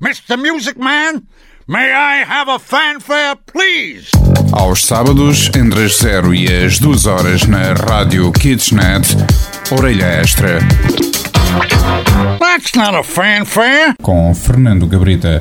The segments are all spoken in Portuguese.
Mr. Music Man, may I have a fanfare, please? Aos sábados, entre as 0 e as 2 horas na Rádio Kidsnet, Orelha Extra. That's not a fanfare. Com Fernando Gabrita.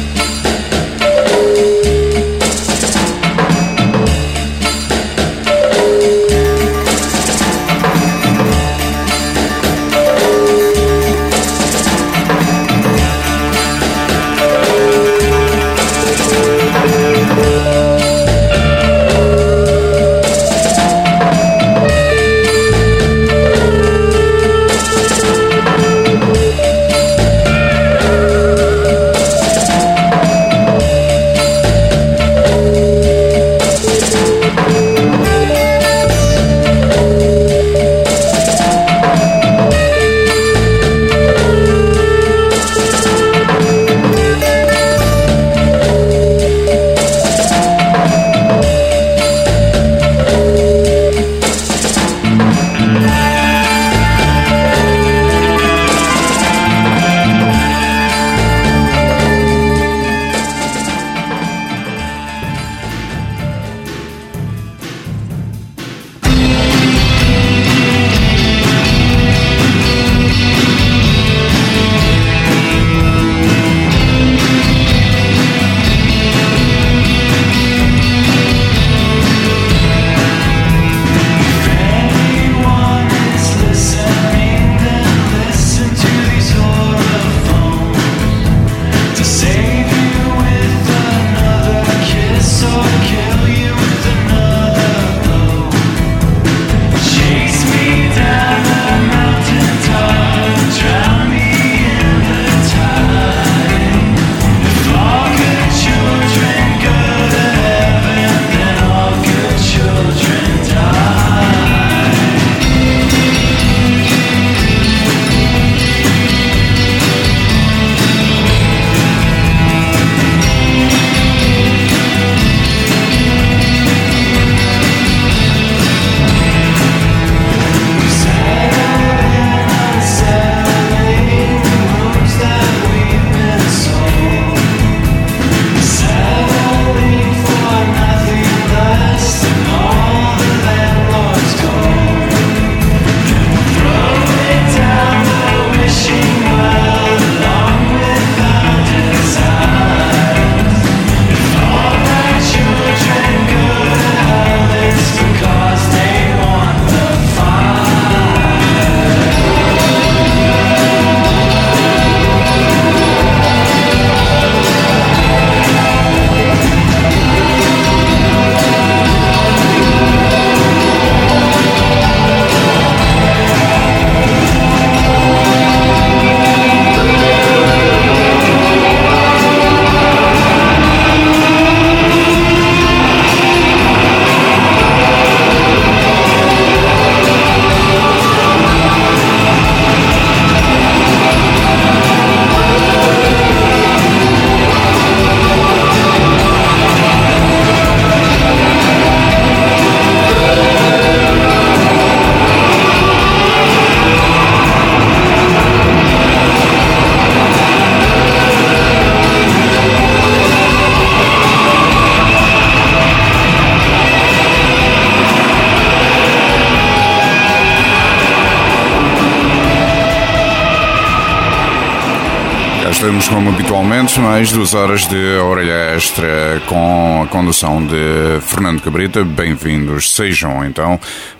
Estamos, como habitualmente, mais 2 horas de Orelha Extra com a condução de Fernando Cabrita. Bem-vindos sejam, então,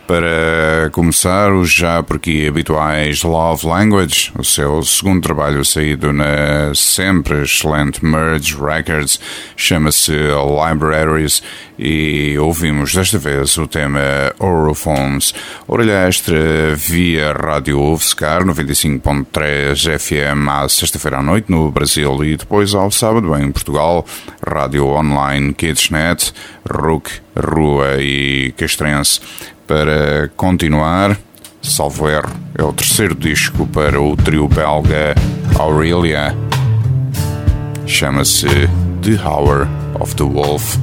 para começar os já por aqui habituais Love Language, o seu segundo trabalho saído na sempre excelente Merge Records, chama-se Libraries, e ouvimos desta vez o tema Orophones. Orelha Extra via Rádio UFSCar 95.3 FM à sexta-feira à noite no Brasil e depois ao sábado em Portugal, Rádio Online Kidsnet, RUC, Rua e Castrense. Para continuar, salvo erro, é o terceiro disco para o trio belga Aurelia, chama-se The Hour of the Wolf.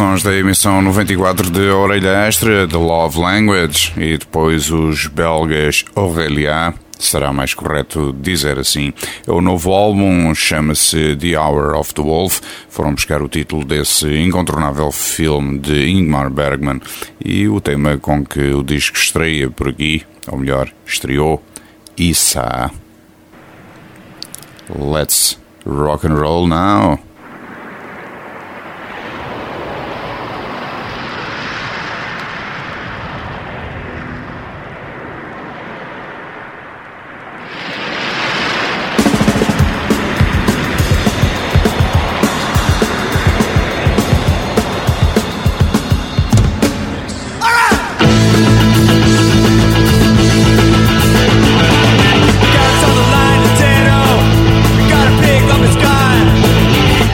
sons da emissão 94 de Orelha Extra, The Love Language, e depois os belgas Aurélia, será mais correto dizer assim. É o novo álbum, chama-se The Hour of the Wolf, foram buscar o título desse incontornável filme de Ingmar Bergman, e o tema com que o disco estreia por aqui, ou melhor, estreou, Issa. Let's rock and roll now. Got on the line, potato. We gotta pick up his gun.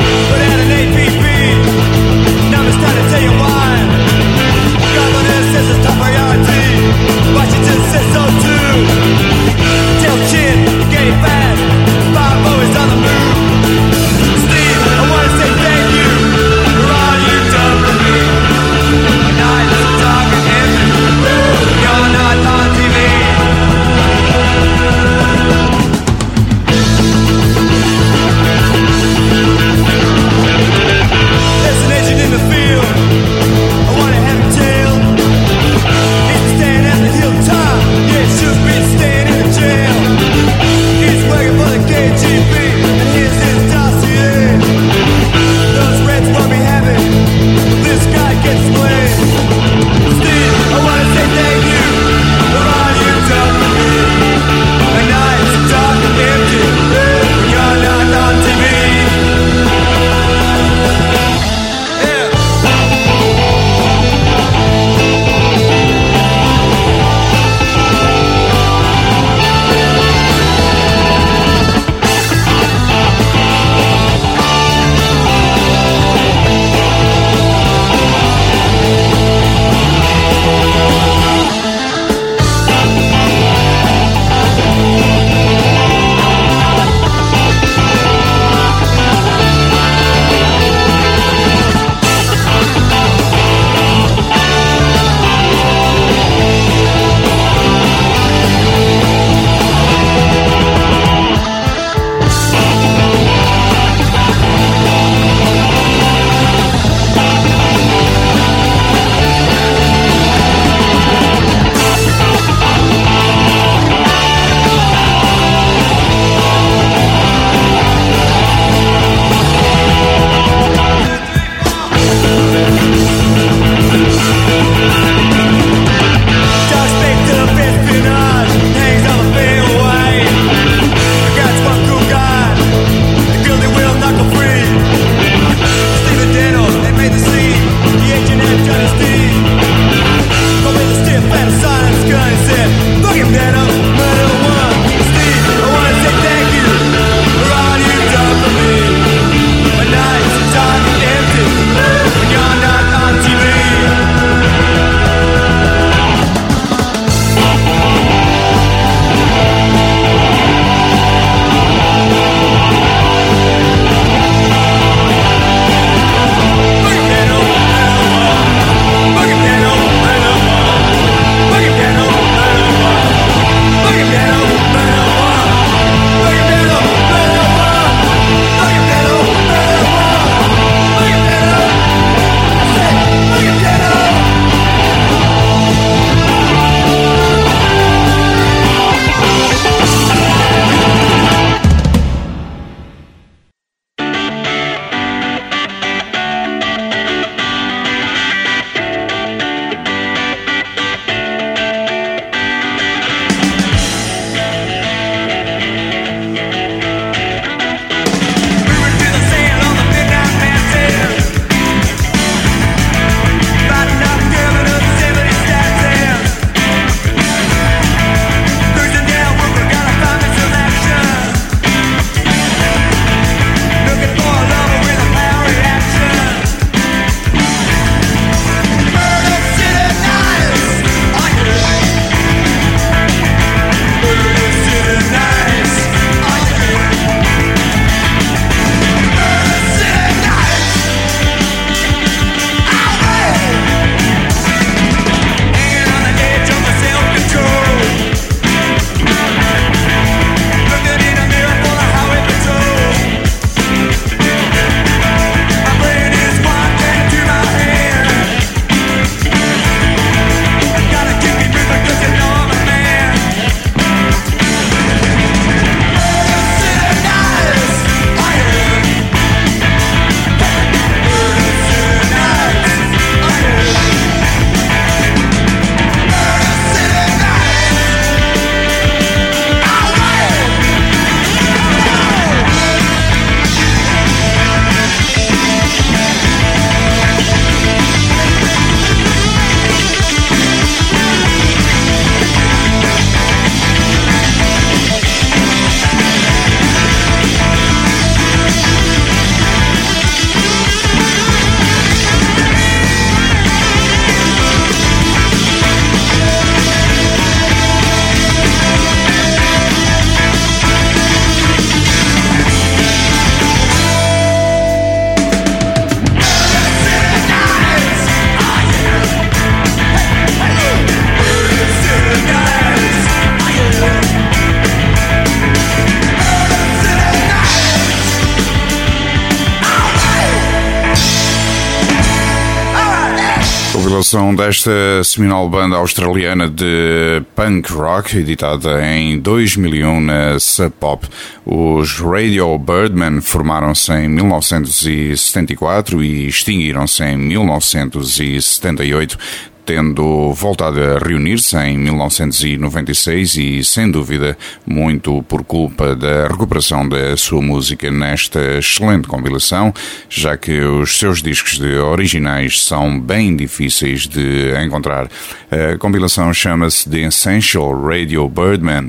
compilação desta seminal banda australiana de punk rock, editada em 2001 na Sub Pop. Os Radio Birdmen formaram-se em 1974 e extinguiram-se em 1978, tendo voltado a reunir-se em 1996 e, sem dúvida, muito por culpa da recuperação da sua música nesta excelente compilação, já que os seus discos de originais são bem difíceis de encontrar. A compilação chama-se The Essential Radio Birdman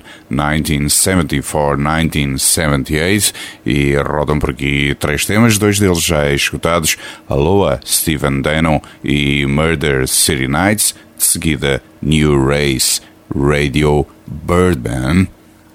1974-1978 e rodam por aqui 3 temas, 2 deles já escutados: Aloha, Stephen Dano e Murder City Nights. De seguida, New Race, Radio Birdman.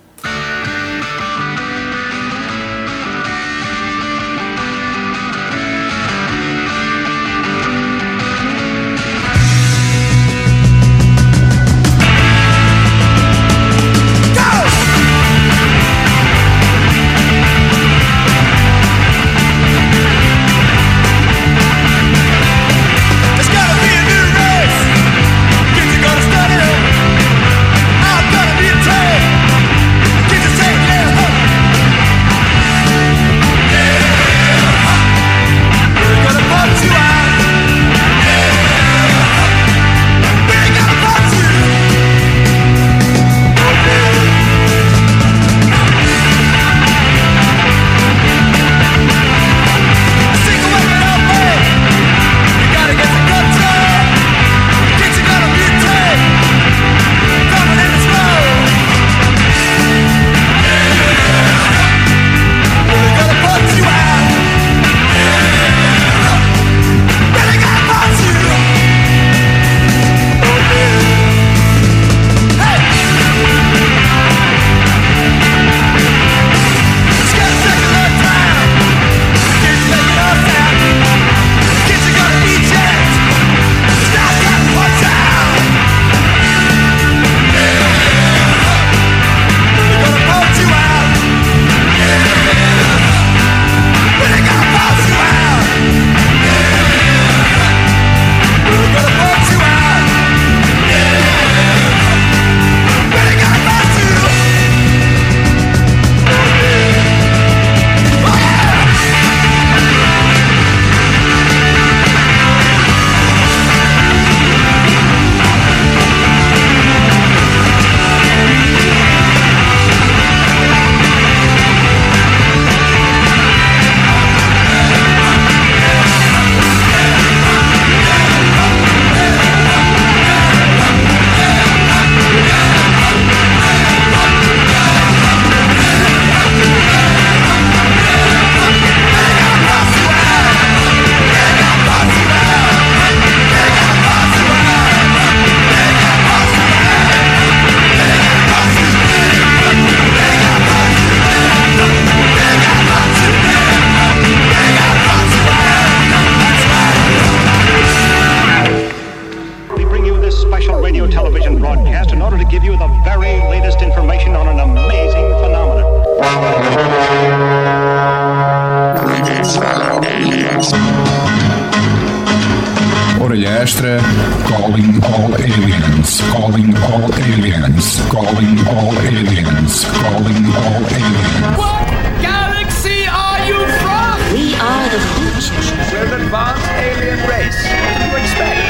Orelha Extra, calling all aliens, calling all aliens, calling all aliens, calling all aliens. What galaxy are you from? We are the future. We're an advanced alien race. What do you expect?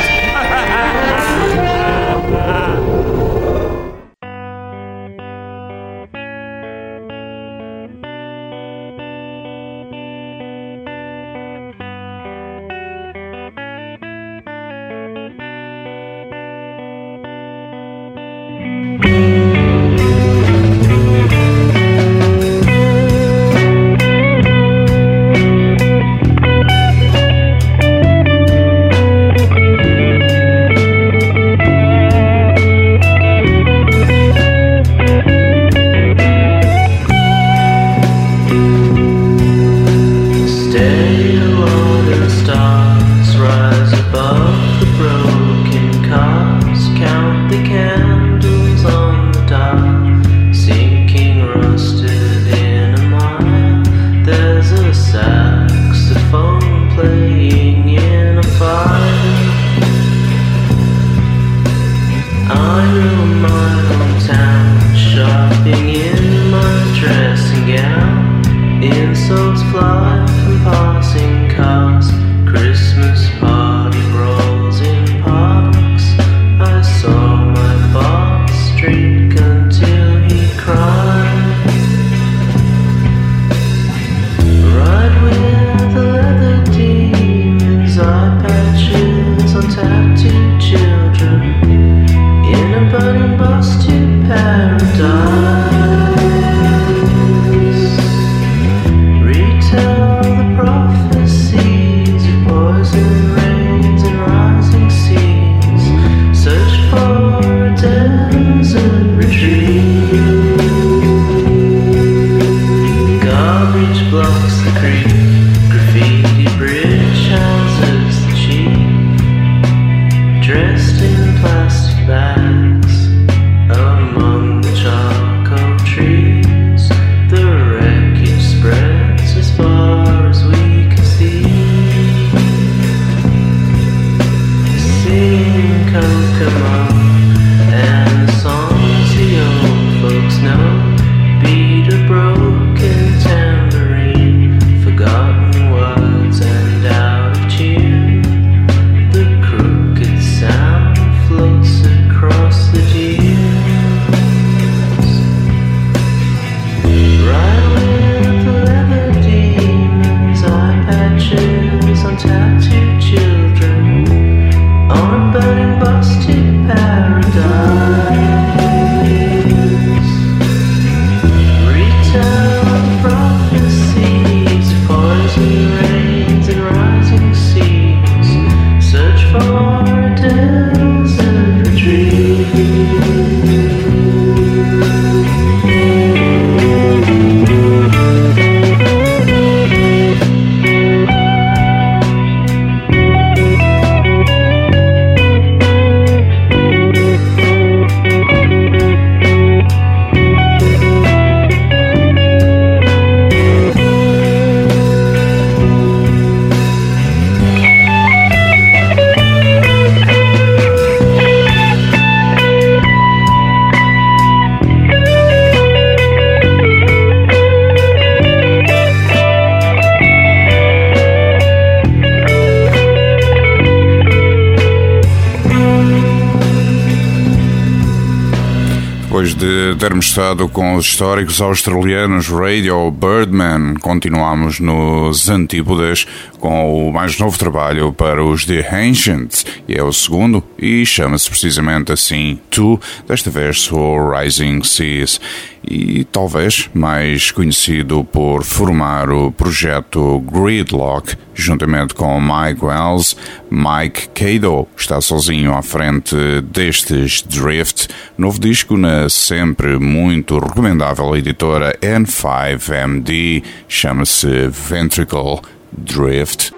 de termos estado com os históricos australianos Radio Birdman, continuamos nos antípodas com o mais novo trabalho para os The Ancients, e é o segundo, e chama-se precisamente assim Tu, desta vez o Rising Seas, e talvez mais conhecido por formar o projeto Gridlock, juntamente com Mike Wells. Mike Cado está sozinho à frente destes Drift, novo disco na sempre muito recomendável editora N5MD, chama-se Ventricle Drift.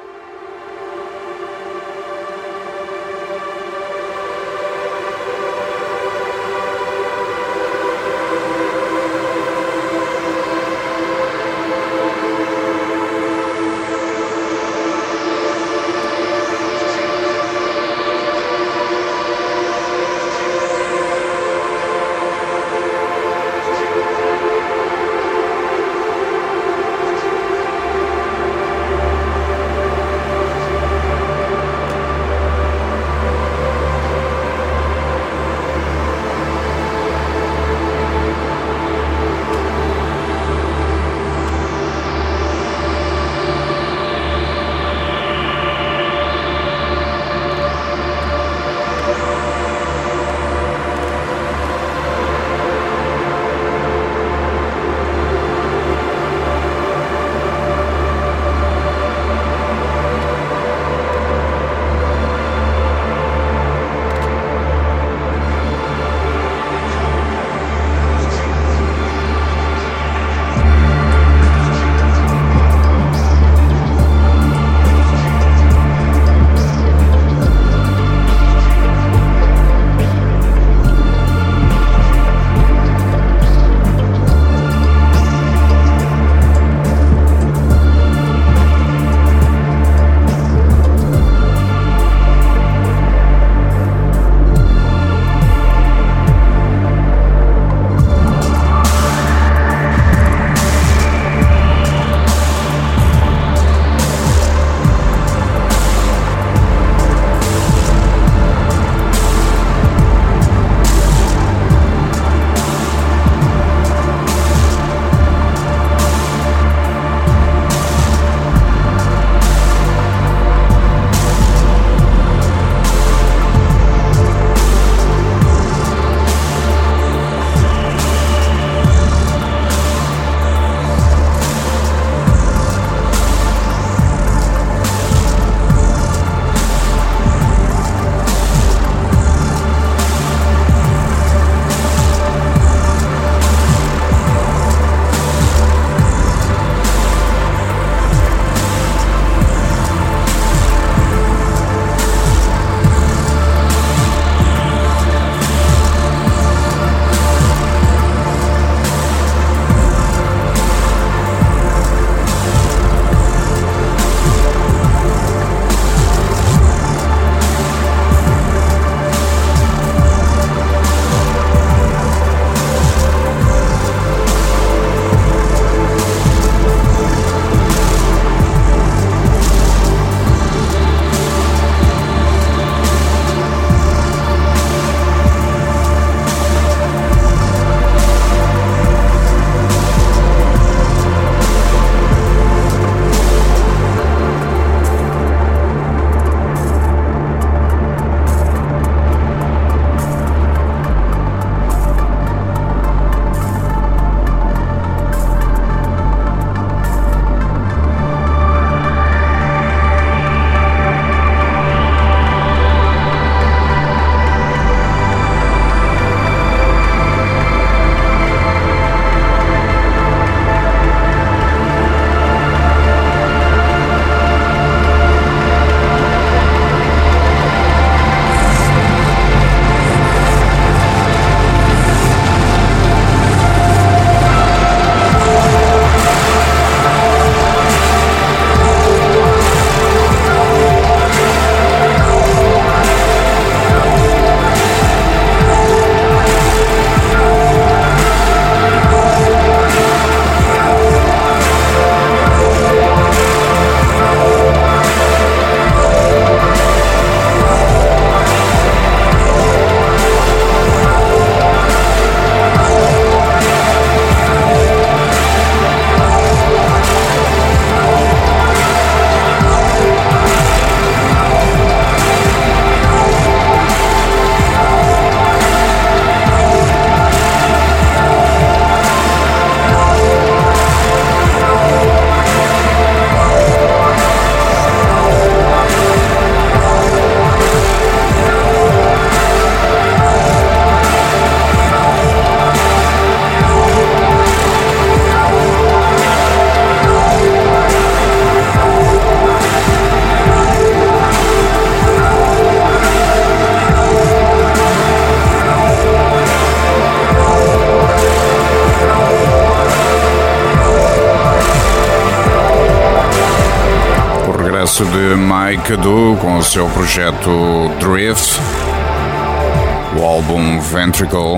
regresso de Mike Adu com o seu projeto Drift, o álbum Ventricle,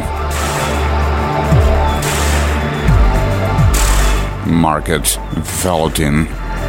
Market Velotin.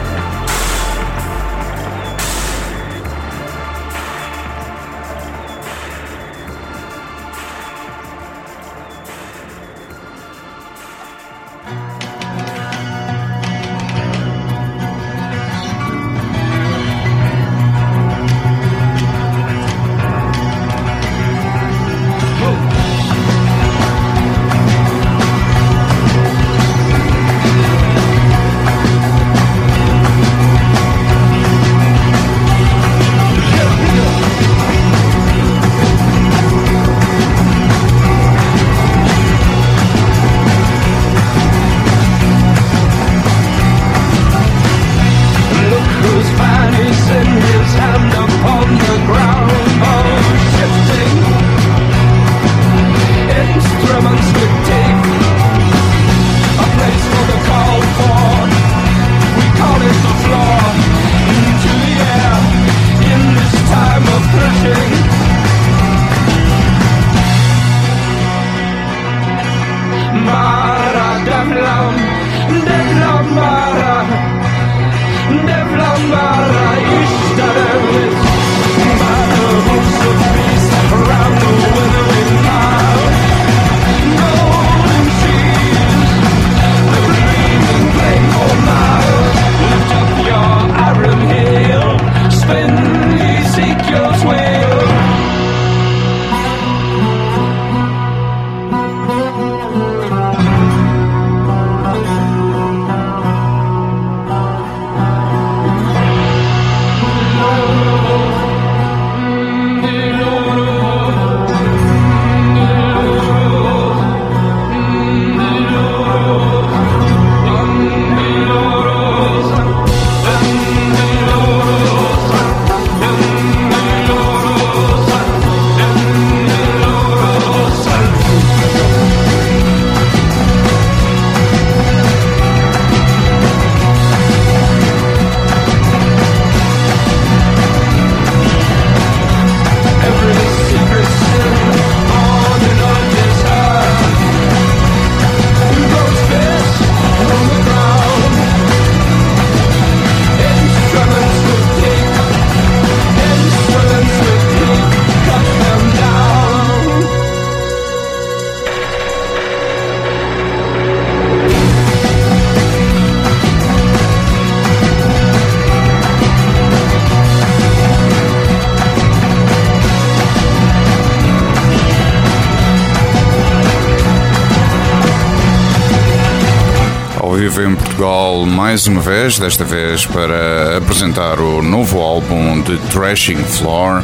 Em Portugal mais uma vez, desta vez para apresentar o novo álbum de Thrashing Floor.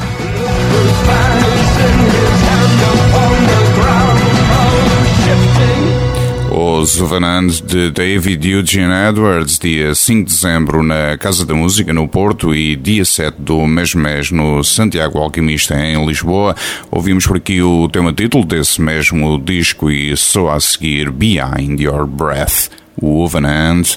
Os Vanand de David Eugene Edwards, dia 5 de dezembro na Casa da Música no Porto e dia 7 do mesmo mês no Santiago Alquimista em Lisboa. Ouvimos por aqui o tema título desse mesmo disco e só a seguir Behind Your Breath, o Vanand.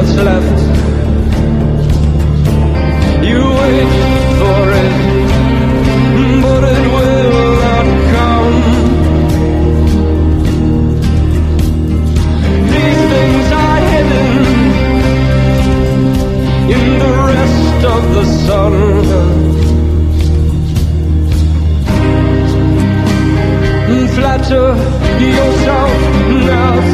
what's left. You wait for it, but it will not come. These things are hidden in the rest of the sun. Flatter yourself not.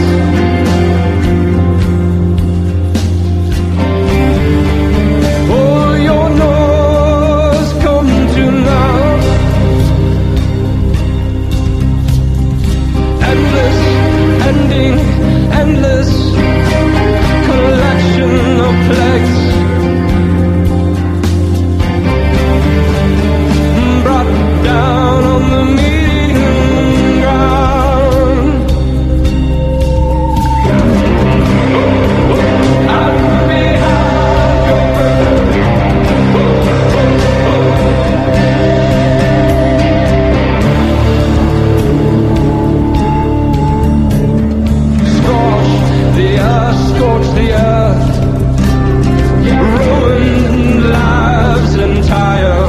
Oh, your nose come to now. Endless ending, endless collection of plagues brought down on the meeting ground. Out behind your bird. Scorch the earth, ruined lives entire.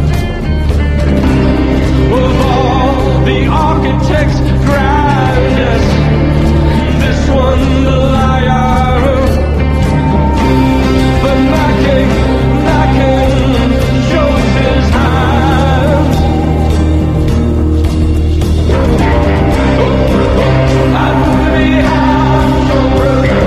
Of all the architect's grandness, this one the liar. But Mackin shows his hand. And behind your brother.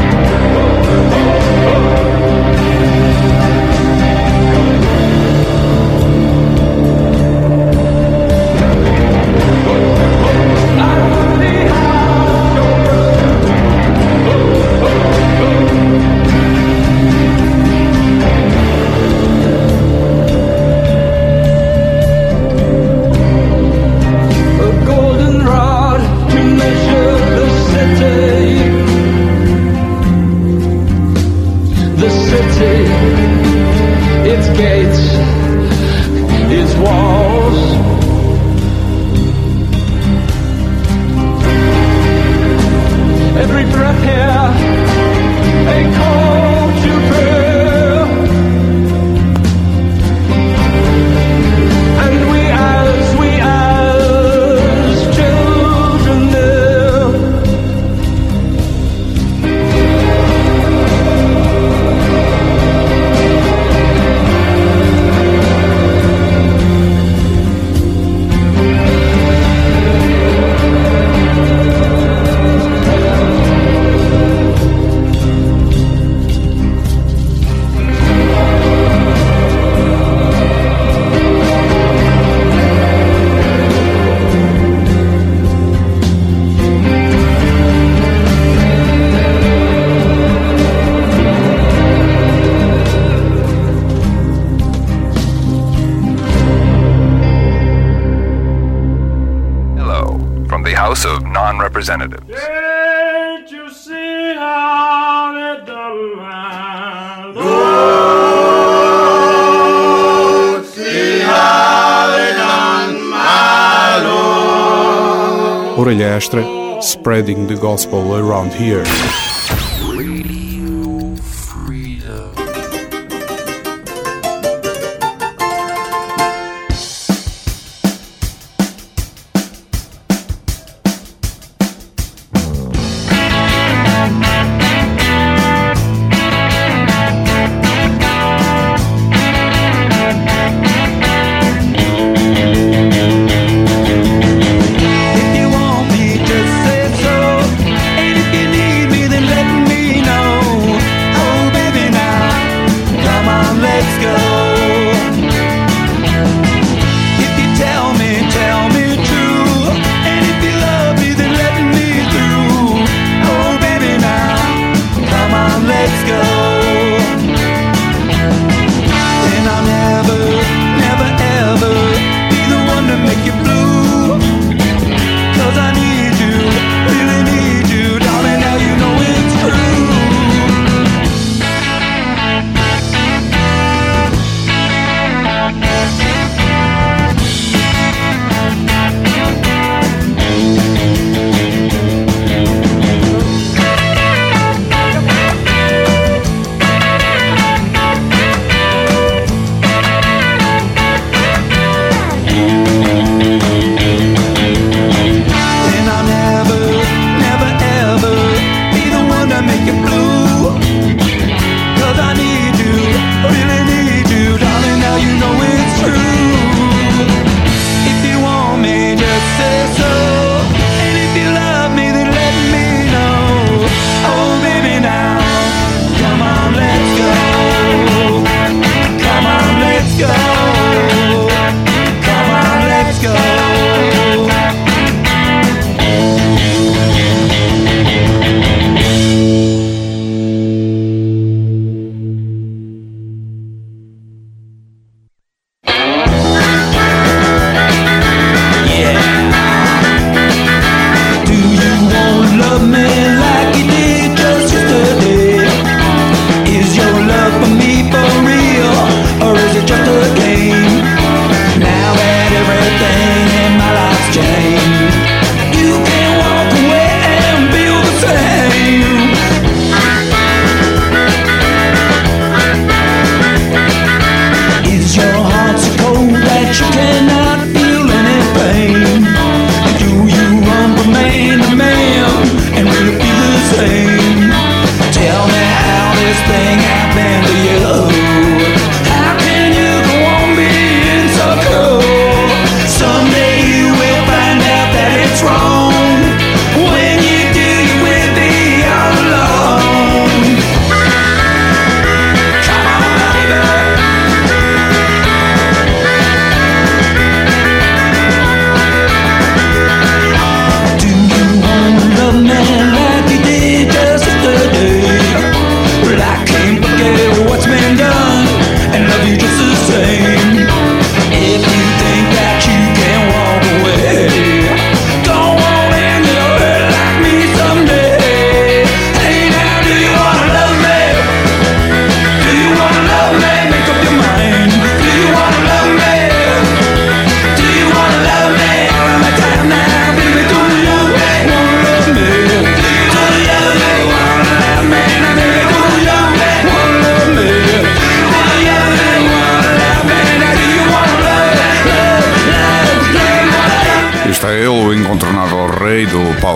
Its gates, its walls. Every breath here, a call to prayer. And we as children there. Of Non-Representatives. Can't you see how they done my Lord? See how they done my Lord. Orelha Extra, spreading the gospel around here. If you want me, just say so. And if you need me, then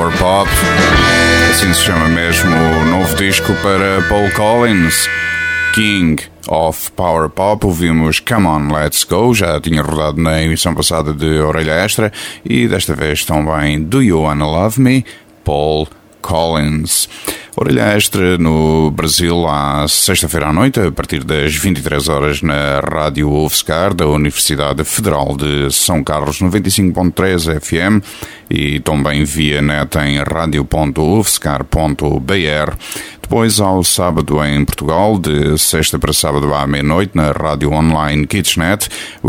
Power Pop. Assim se chama mesmo o novo disco para Paul Collins, King of Power Pop. Ouvimos Come On Let's Go, já tinha rodado na emissão passada de Orelha Extra, e desta vez também Do You Wanna Love Me, Paul Collins. Orelha Extra no Brasil à sexta-feira à noite, a partir das 23 horas na Rádio UFSCar da Universidade Federal de São Carlos, 95.3 FM, e também via net em radio.ufscar.br. Depois, ao sábado em Portugal, de sexta para sábado à meia-noite, na rádio online Kitchenet,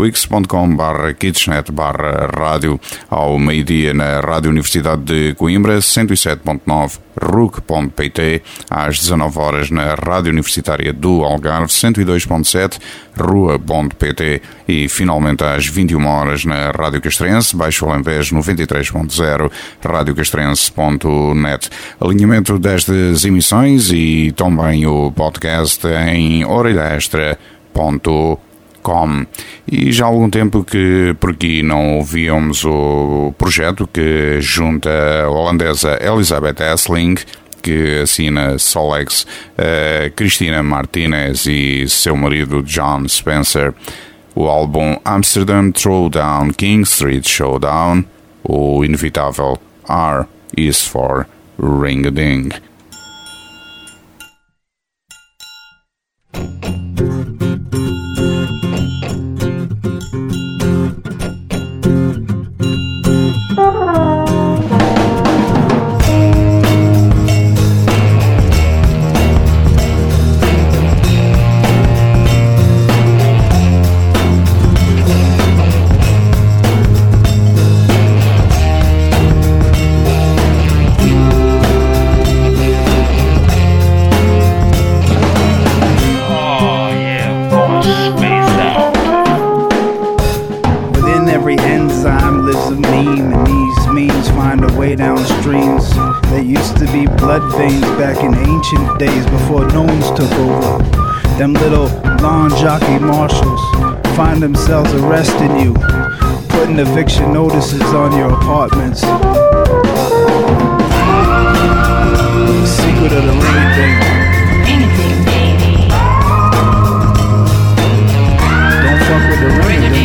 wix.com/kitchenet/rádio, ao meio-dia na Rádio Universidade de Coimbra, 107.9 RUC.pt, às 19 horas na Rádio Universitária do Algarve, 102.7 RUA.pt, e finalmente às 21 horas na Rádio Castrense, Baixo Alentejo 93.0, radiocastrense.net. Alinhamento destas emissões e também o podcast em orelhaextra.com. E já há algum tempo que por aqui não ouvíamos o projeto que junta a holandesa Elisabeth Essling, que assina Solex, Cristina Martinez e seu marido John Spencer. O álbum Amsterdam Throwdown King Street Showdown, o inevitável R is for Ring-a-Ding. Back in ancient days before gnomes took over, them little lawn jockey marshals find themselves arresting you, putting eviction notices on your apartments. The secret of the ring-a-ding. Don't fuck with the ring-a-ding.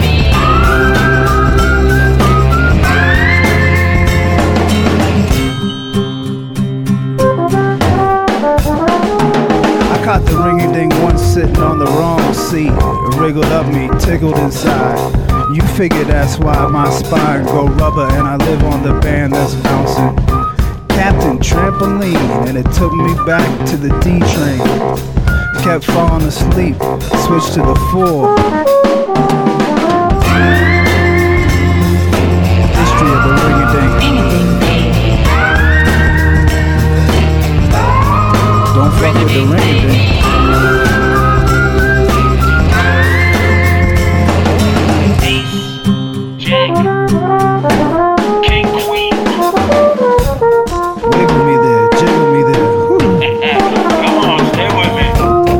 Caught the ring-a-ding once sitting on the wrong seat. It wriggled up me, tickled inside. You figure that's why my spine go rubber and I live on the band that's bouncing. Captain Trampoline, and it took me back to the D train. Kept falling asleep, switched to the 4. History of the ring-a-ding. Don't fuck with the ring-a-ding. Ace, Jack, King, Queen. Wiggle me there, jiggle me there. Come on, stay with me.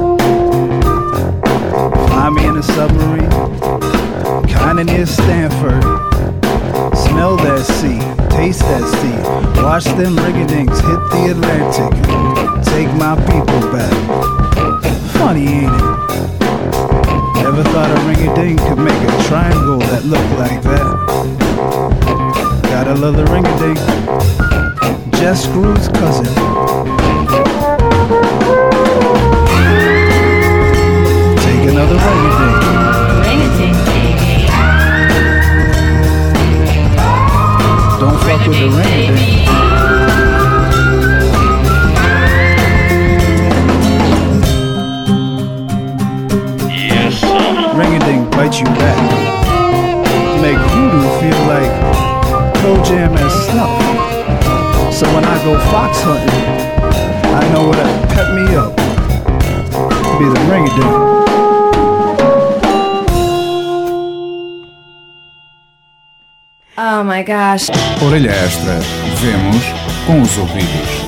Fly me in a submarine, kinda near Stanford. Smell that sea, taste that sea. Watch them ring-a-dings hit the Atlantic. Take my people back. Funny, ain't it? Never thought a ring-a-ding could make a triangle that looked like that. Gotta love the ring-a-ding. Just Screw's cousin. Take another ring-a-ding. Don't fuck with the ring-a-ding. Ring-a-ding bite you back. Make voodoo feel like Pro Jam and snuff. So when I go fox hunting, I know what'll pep me up. Be the ring-a-ding. Oh my gosh. Orelha Extra. Vemos com os ouvidos.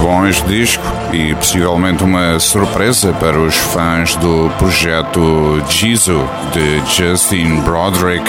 bom este disco e possivelmente uma surpresa para os fãs do projeto Jizo de Justin Broderick.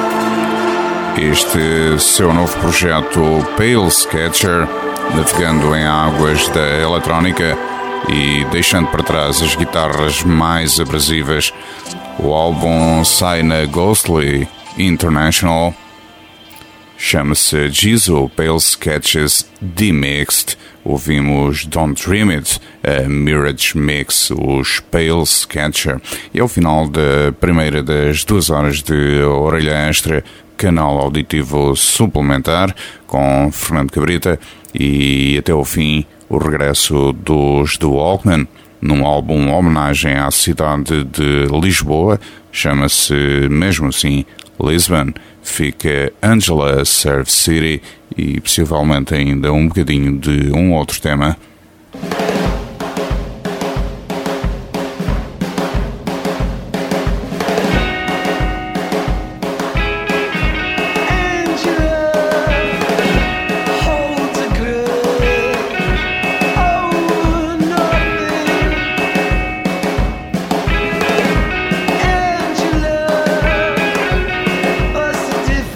Este seu novo projeto Pale Sketcher, navegando em águas da eletrónica e deixando para trás as guitarras mais abrasivas. O álbum sai na Ghostly International. Chama-se Jizo Pale Sketches Demixed. Ouvimos Don't Dream It, a Mirage Mix, os Pale Sketcher. E ao final da primeira das 2 horas de Orelha Extra, canal auditivo suplementar com Fernando Cabrita, e até ao fim o regresso dos The Walkmen num álbum homenagem à cidade de Lisboa. Chama-se mesmo assim Lisbon. Fica Angela Serve City e possivelmente ainda um bocadinho de um outro tema.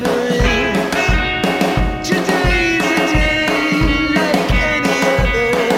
Today's a day like any other.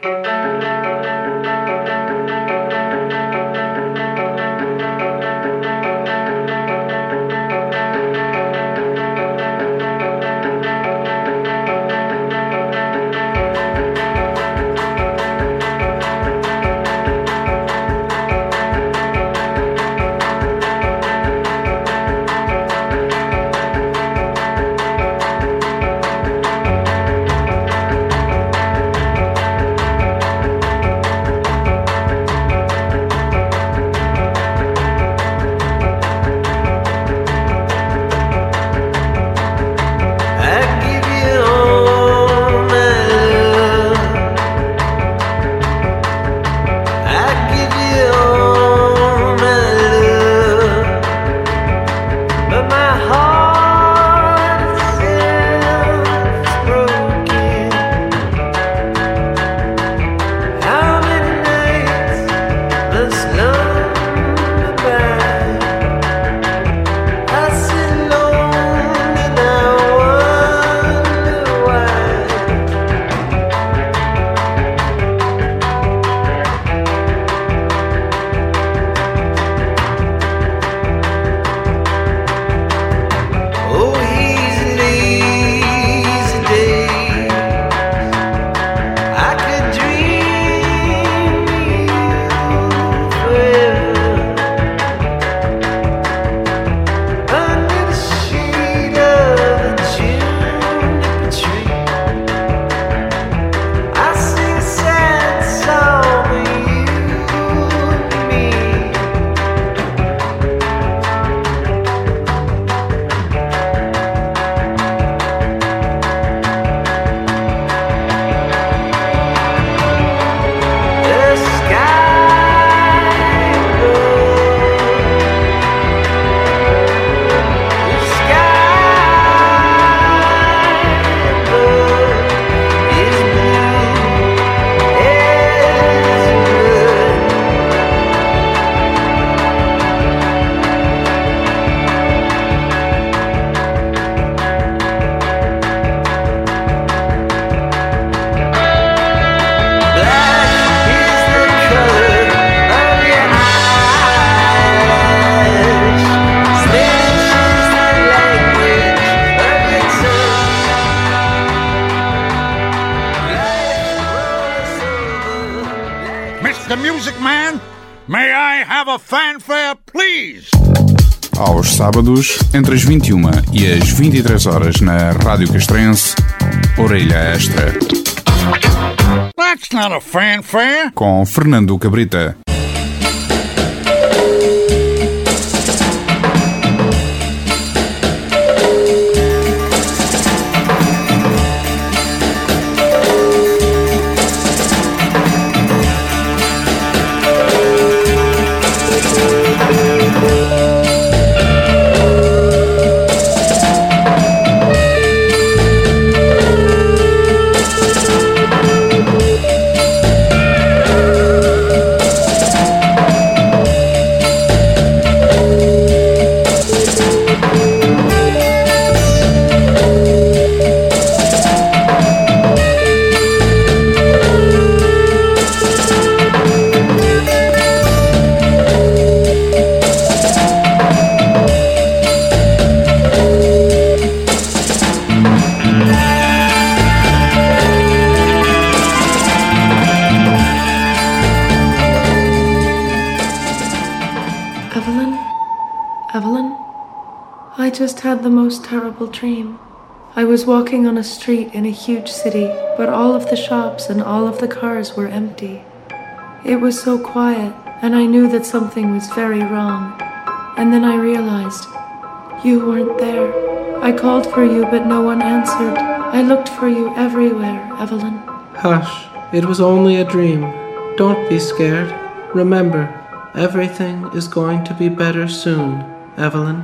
Mr. Music Man, may I have a fanfare, please? Aos sábados, entre as 21 e as 23 horas na Rádio Castrense, Orelha Extra. That's not a fanfare. Com Fernando Cabrita. Evelyn, I just had the most terrible dream. I was walking on a street in a huge city, but all of the shops and all of the cars were empty. It was so quiet, and I knew that something was very wrong. And then I realized, you weren't there. I called for you, but no one answered. I looked for you everywhere, Evelyn. Hush, it was only a dream. Don't be scared. Remember, everything is going to be better soon, Evelyn.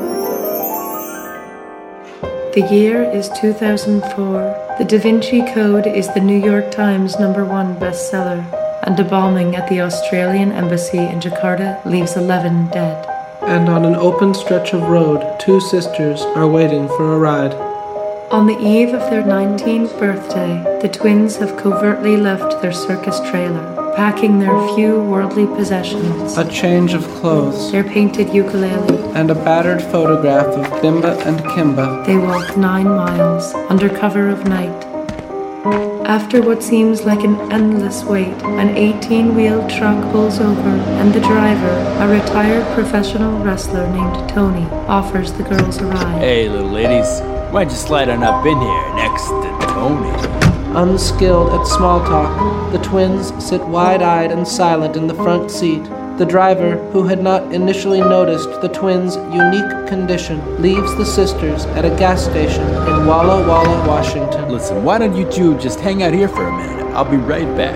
The year is 2004. The Da Vinci Code is the New York Times #1 bestseller, and a bombing at the Australian Embassy in Jakarta leaves 11 dead. And on an open stretch of road, 2 sisters are waiting for a ride. On the eve of their 19th birthday, the twins have covertly left their circus trailer, packing their few worldly possessions. A change of clothes. Their painted ukulele. And a battered photograph of Bimba and Kimba. They walk 9 miles, under cover of night. After what seems like an endless wait, an 18-wheeled truck pulls over, and the driver, a retired professional wrestler named Tony, offers the girls a ride. Hey, little ladies, why'd you slide on up in here next to Tony? Unskilled at small talk, the twins sit wide-eyed and silent in the front seat. The driver, who had not initially noticed the twins' unique condition, leaves the sisters at a gas station in Walla Walla, Washington. Listen, why don't you two just hang out here for a minute? I'll be right back.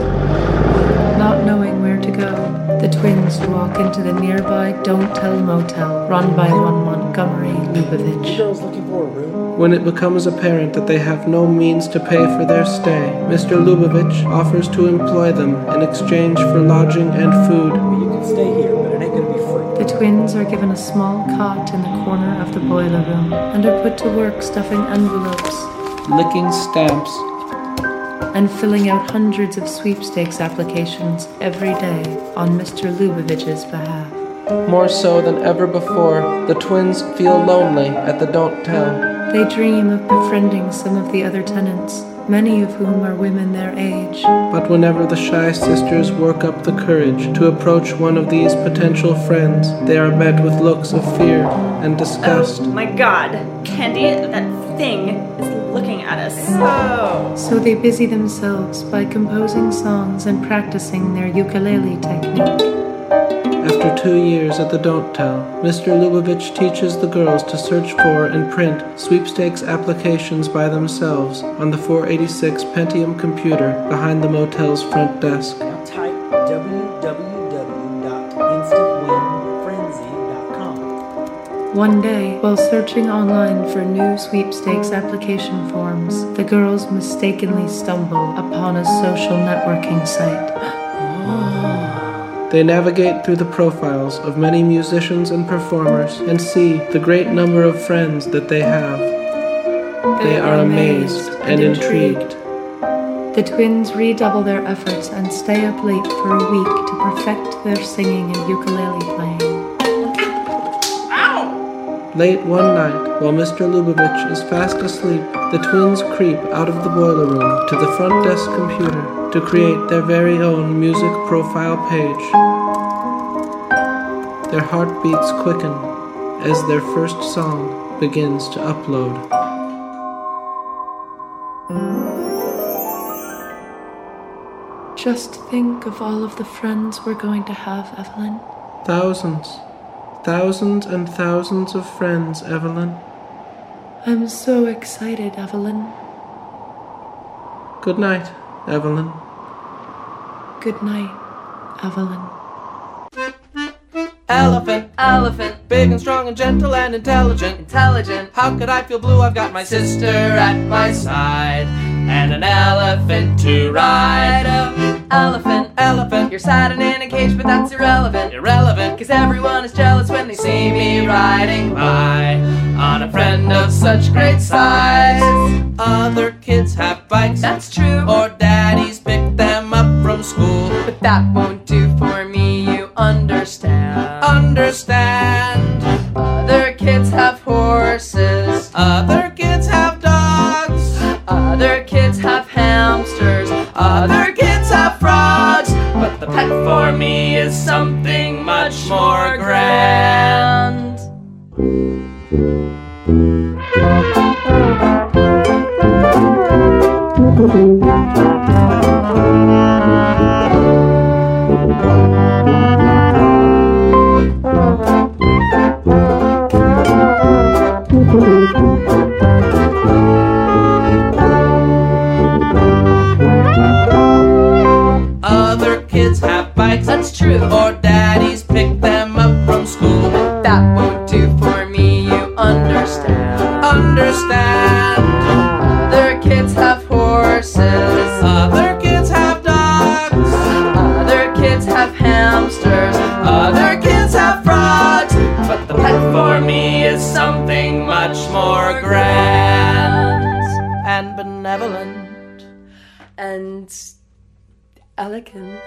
Not knowing where to go, the twins walk into the nearby Don't Tell Motel, run by one Montgomery Lubavitch. The girl's looking for a room. When it becomes apparent that they have no means to pay for their stay, Mr. Lubavitch offers to employ them in exchange for lodging and food. Well, you can stay here, but it ain't gonna be free. The twins are given a small cot in the corner of the boiler room and are put to work stuffing envelopes, licking stamps, and filling out hundreds of sweepstakes applications every day on Mr. Lubavitch's behalf. More so than ever before, the twins feel lonely at the Don't Tell. They dream of befriending some of the other tenants, many of whom are women their age. But whenever the shy sisters work up the courage to approach one of these potential friends, they are met with looks of fear and disgust. Oh my god, Candy, that thing is looking at us. So they busy themselves by composing songs and practicing their ukulele technique. After 2 years at the Don't Tell, Mr. Lubavitch teaches the girls to search for and print sweepstakes applications by themselves on the 486 Pentium computer behind the motel's front desk. Now type www.instantwinfrenzy.com. One day, while searching online for new sweepstakes application forms, the girls mistakenly stumble upon a social networking site. They navigate through the profiles of many musicians and performers and see the great number of friends that they have. They are amazed and intrigued. The twins redouble their efforts and stay up late for a week to perfect their singing and ukulele playing. Late one night, while Mr. Lubavitch is fast asleep, the twins creep out of the boiler room to the front desk computer to create their very own music profile page. Their heartbeats quicken as their first song begins to upload. Just think of all of the friends we're going to have, Evelyn. Thousands and thousands of friends, Evelyn. I'm so excited, Evelyn. Good night, Evelyn. Good night, Evelyn. Elephant, elephant, big and strong and gentle and intelligent. Intelligent. How could I feel blue? I've got my sister at my side and an elephant to ride. Elephant, elephant, you're sad and in a cage, but that's irrelevant. Irrelevant, cause everyone is jealous when they see me riding by on a friend of such great size. Other kids have bikes, that's true, or daddies pick them up from school. But that won't do for me, you understand. Understand. Other kids have horses, other kids have dogs, other kids have hamsters, other kids have frogs. But the pet for me is something much more grand. Other kids have bikes, that's true, or daddies pick them up from school. But that won't do for me, you understand. Understand. Other kids have horses, and elegant.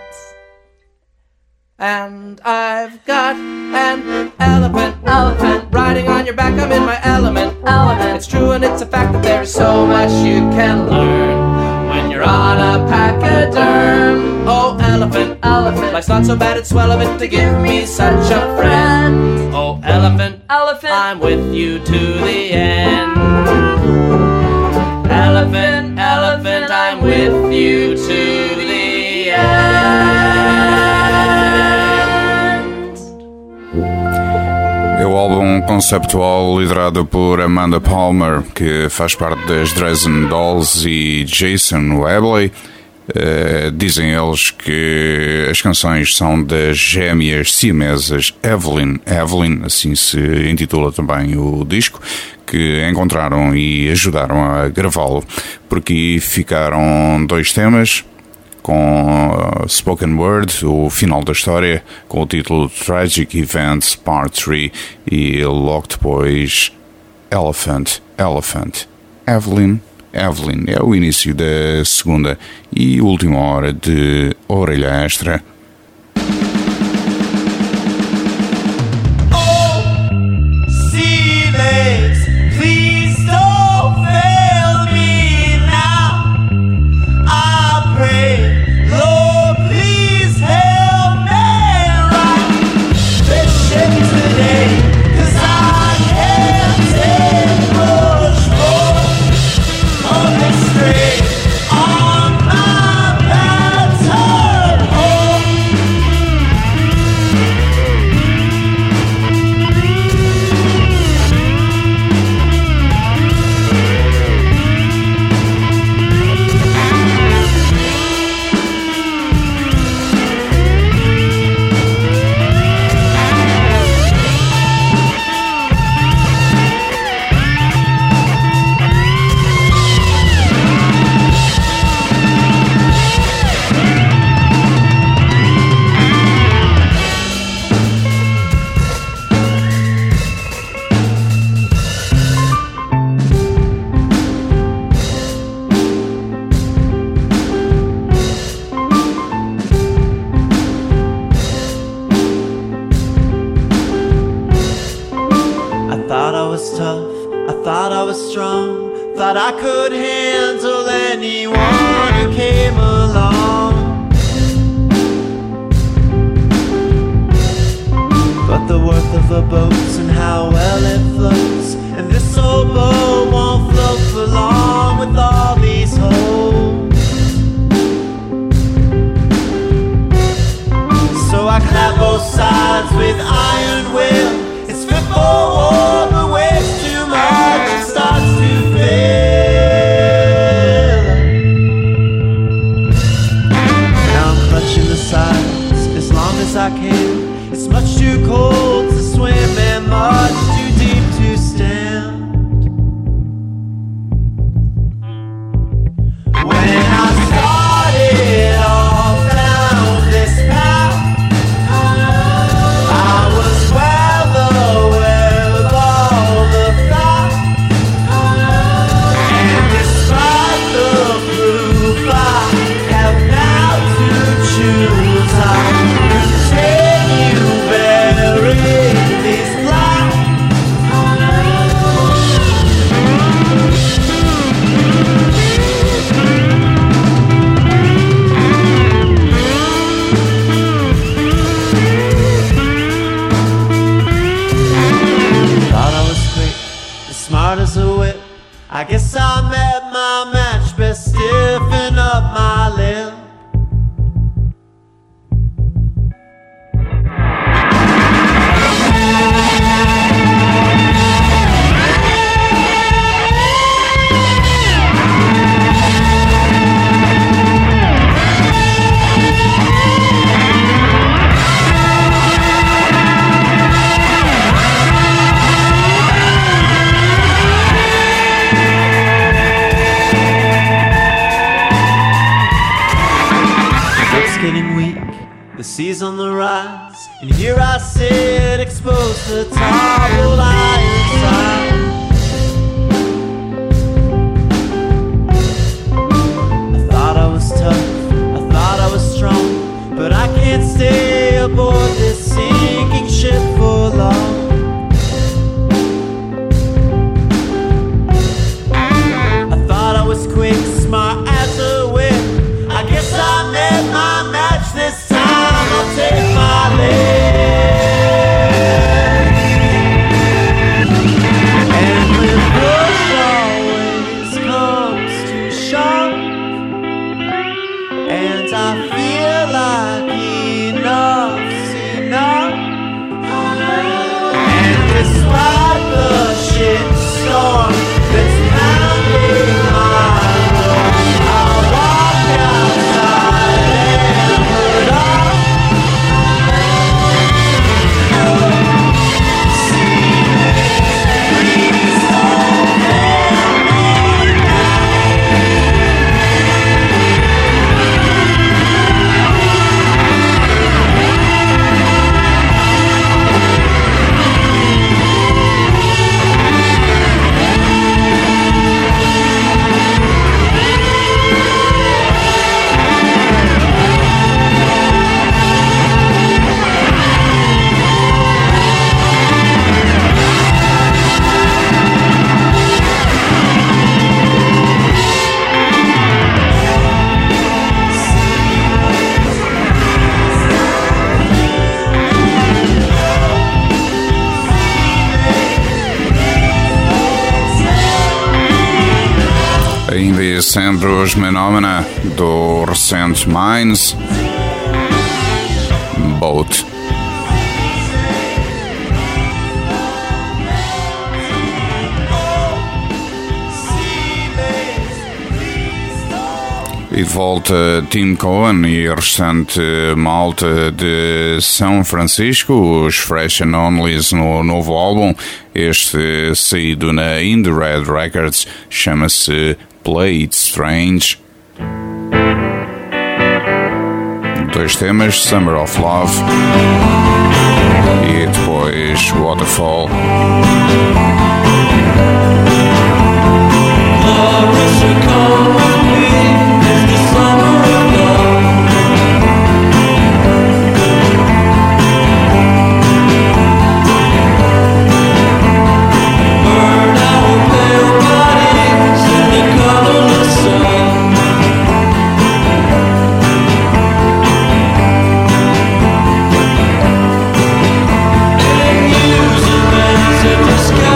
And I've got an elephant riding on your back. I'm in my element. It's true and it's a fact that there's so much you can learn when you're on a pachyderm. Oh, elephant, life's not so bad, it's swell of it to give me such a friend. Oh, elephant, I'm with you to the end. Elephant, I'm with you to the end. É o álbum conceptual liderado por Amanda Palmer, que faz parte das Dresden Dolls, e Jason Webley. Dizem eles que as canções são das gêmeas siamesas Evelyn, assim se intitula também o disco, que encontraram e ajudaram a gravá-lo. Por aqui ficaram 2 temas, com Spoken Word, o final da história, com o título Tragic Events Part 3, e logo depois Elephant. Evelyn é o início da segunda e última hora de Orelha Extra. e sempre os Menomena do recente Mines Boat. E de volta Tim Cohen e a restante malta de São Francisco, os Fresh and Onlys no novo álbum, este saído na Indie Red Records, chama-se Play It Strange. 2 temas, Summer of Love e depois Waterfall. Sky.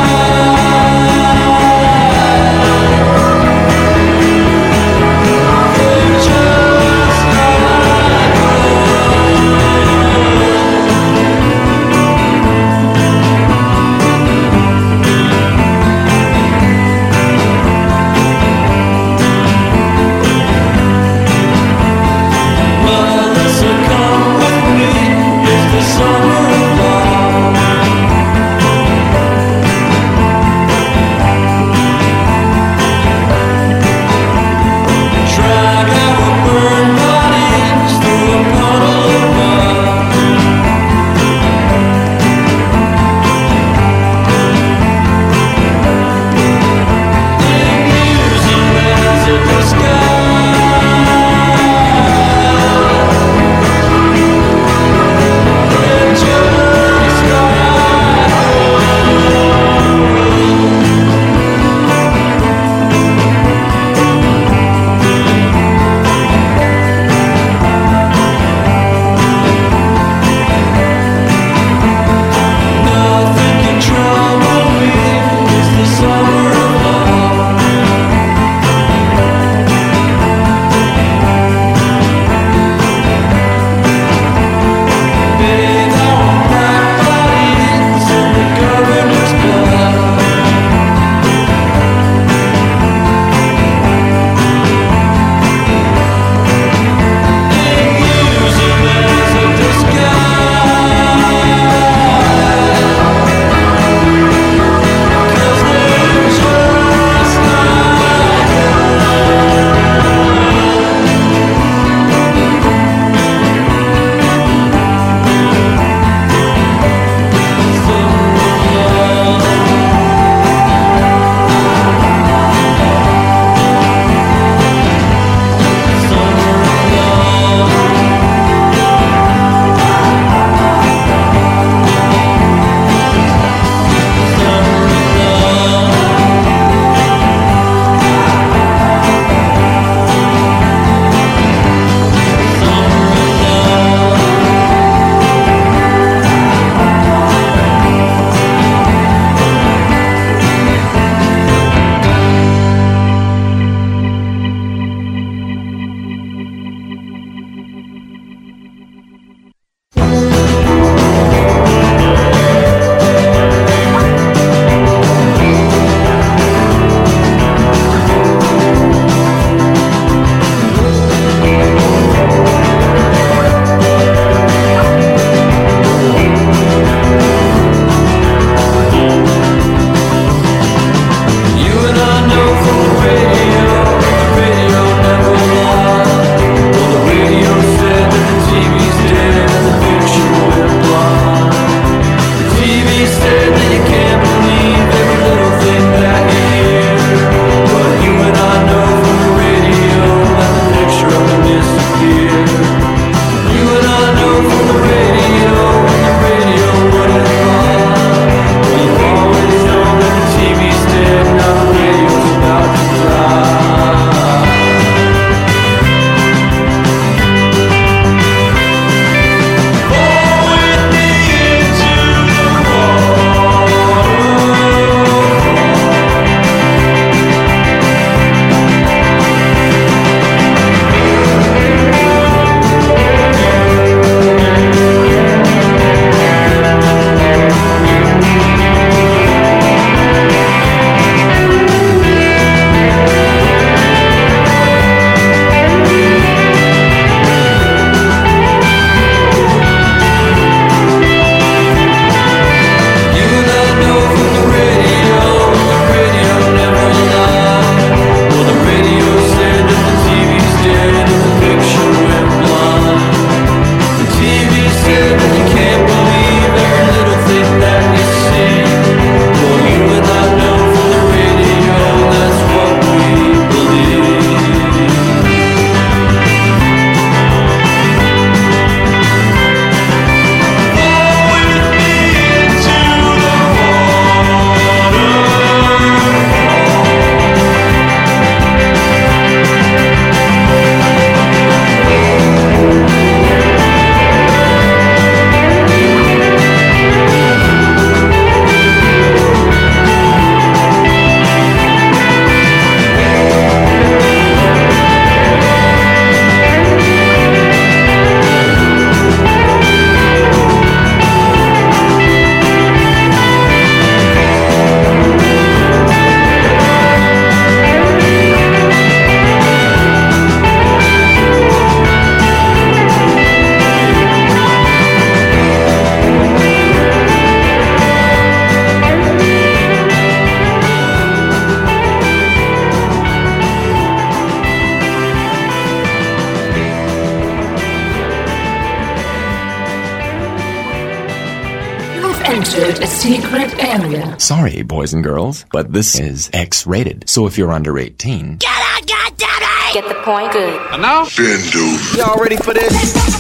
entered a secret area. Sorry, boys and girls, but this is X-rated. So if you're under 18... Get out, goddammit! Get the point? Good. And now? Y'all ready for this?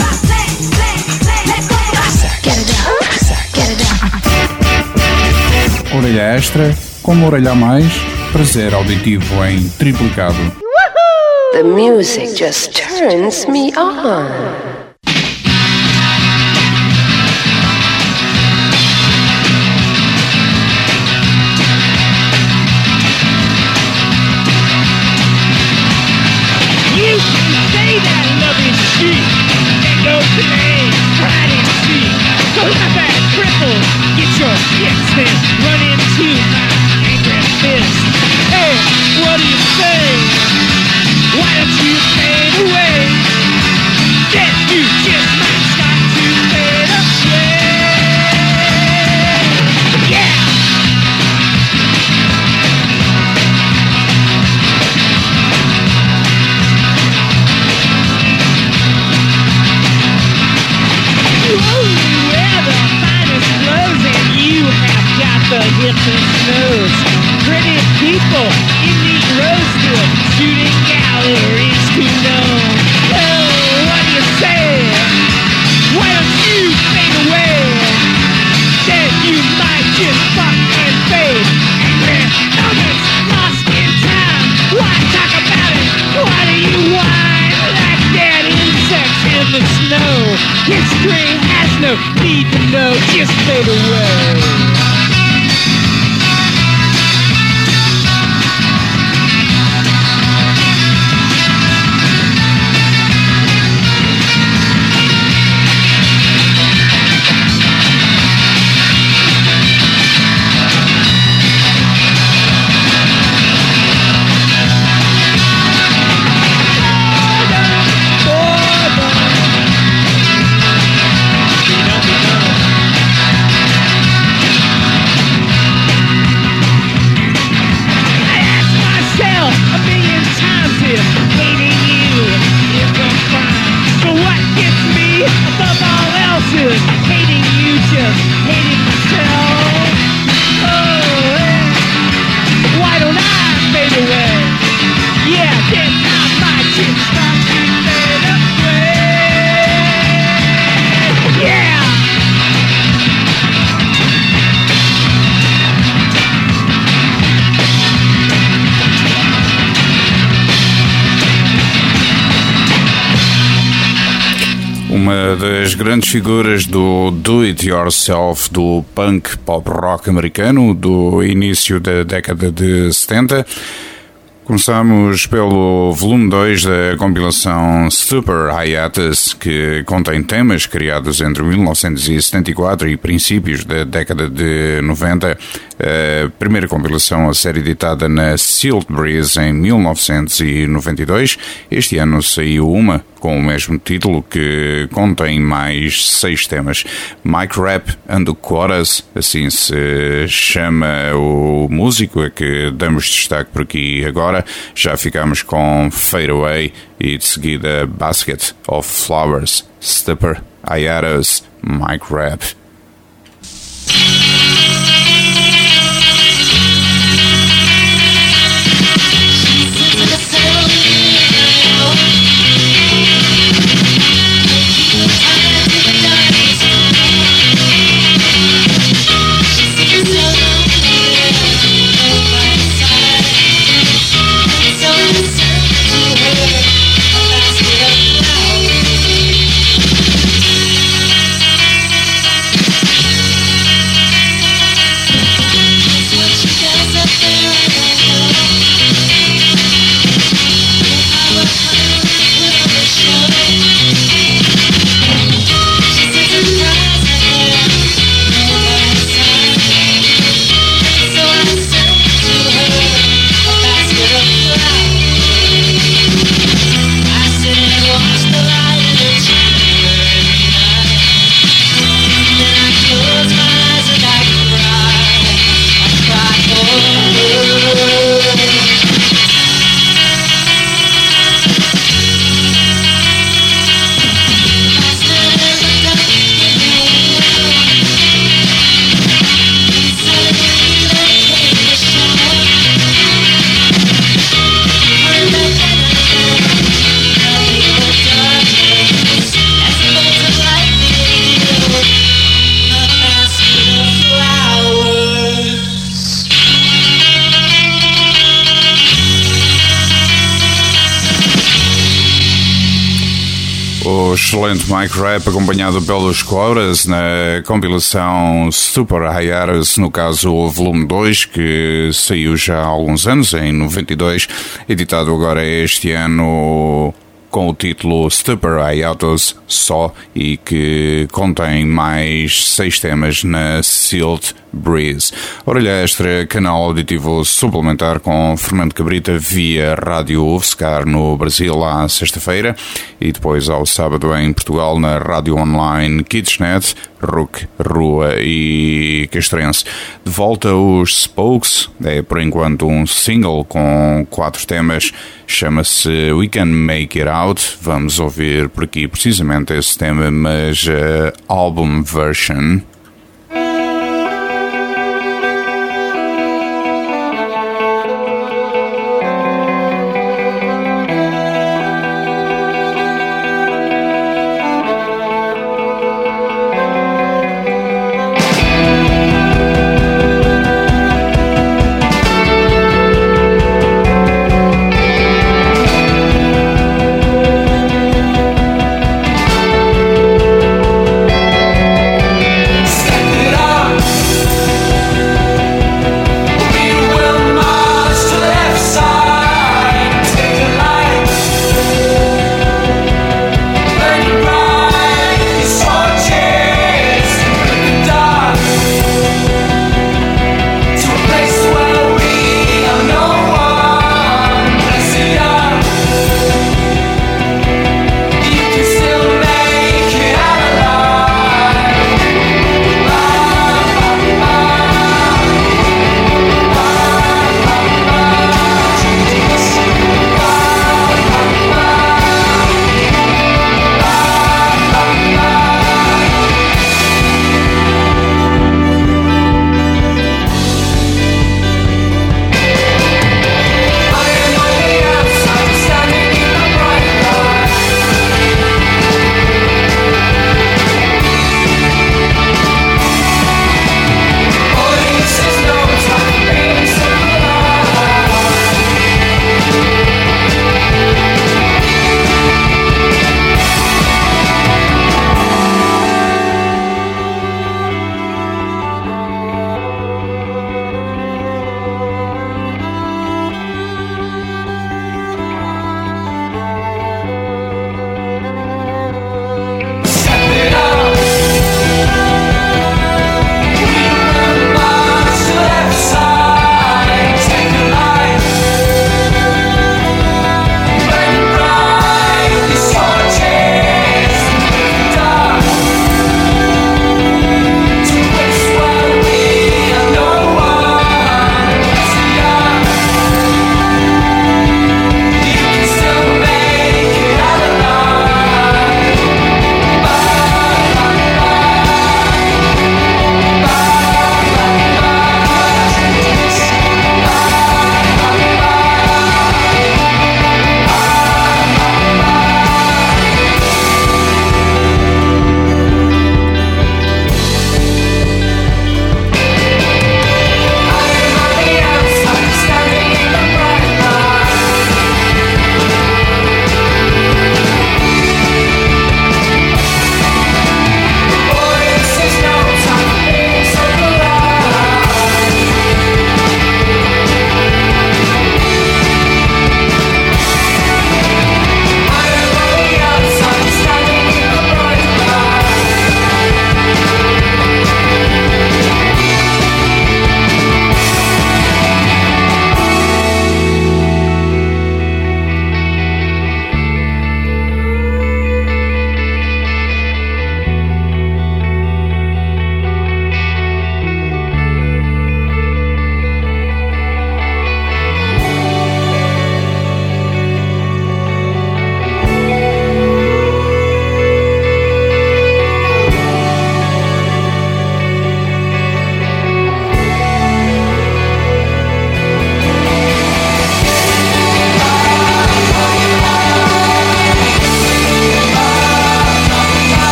Get it down. Get it down. Orelha extra, como orelha a mais, prazer auditivo em triplicado. The music just turns me on. You can say that love is cheap and go play hide and seek. So laugh at cripple, get your kicks then run into my angry fist. Hey, what do you say? Why don't you fade away? Then you just might start to fade away. Yeah! You only wear the finest clothes and you have got the hippest nose. Pretty people in neat rows still shooting galleries to know. Oh, what do you say? Why don't you fade away? Then you might just fuck and fade. Angry moments lost in time. Why talk about it? Why do you whine like dead insects in the snow? History has no need to know. Just fade away. Hating you, just hating myself. Oh, why don't I fade away? Yeah, then I might just start to fade away. Yeah. Uma das grandes figuras do do-it-yourself, do punk pop rock americano, do início da década de 70. Começamos pelo volume 2 da compilação Super Hiatus, que contém temas criados entre 1974 e princípios da década de 90. A primeira compilação a ser editada na Sealed Breeze em 1992. Este ano saiu uma com o mesmo título, que contém mais 6 temas. Mike Rap and the Quotas, assim se chama o músico a que damos destaque por aqui agora. Já ficamos com Fade Away e de seguida Basket of Flowers, Super Hiatus, Mike Rap. o excelente Mike Rap acompanhado pelos Quotas na compilação Super Hiatus, no caso o volume 2, que saiu já há alguns anos, em 92, editado agora este ano com o título Super Hiatus só, e que contém mais 6 temas na Silt Breeze. Orelha Extra, canal auditivo suplementar com Fernando Cabrita via Rádio UFSCar no Brasil à sexta-feira e depois ao sábado em Portugal na Rádio Online Kidsnet, RUC, Rua e Castrense. De volta os Spokes, é por enquanto um single com 4 temas, chama-se We Can Make It Out. Vamos ouvir por aqui precisamente esse tema, mas album version.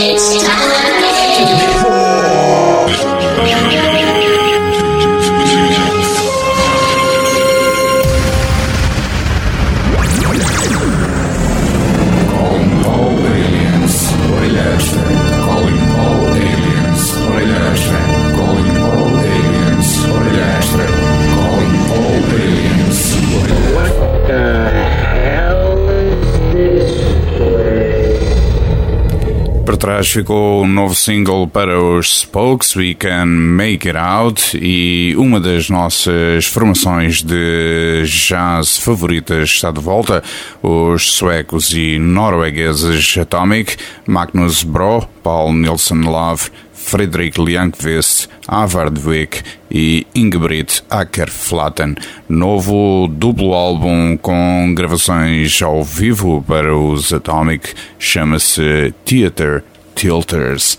Trás ficou um novo single para os Spokes, We Can Make It Out, e uma das nossas formações de jazz favoritas está de volta, os suecos e noruegueses Atomic, Magnus Bro, Paul Nilsson Love, Fredrik Ljungqvist, Avardvik e Ingebrigt Ackerflaten. Novo duplo álbum com gravações ao vivo para os Atomic, chama-se Theater Tilters.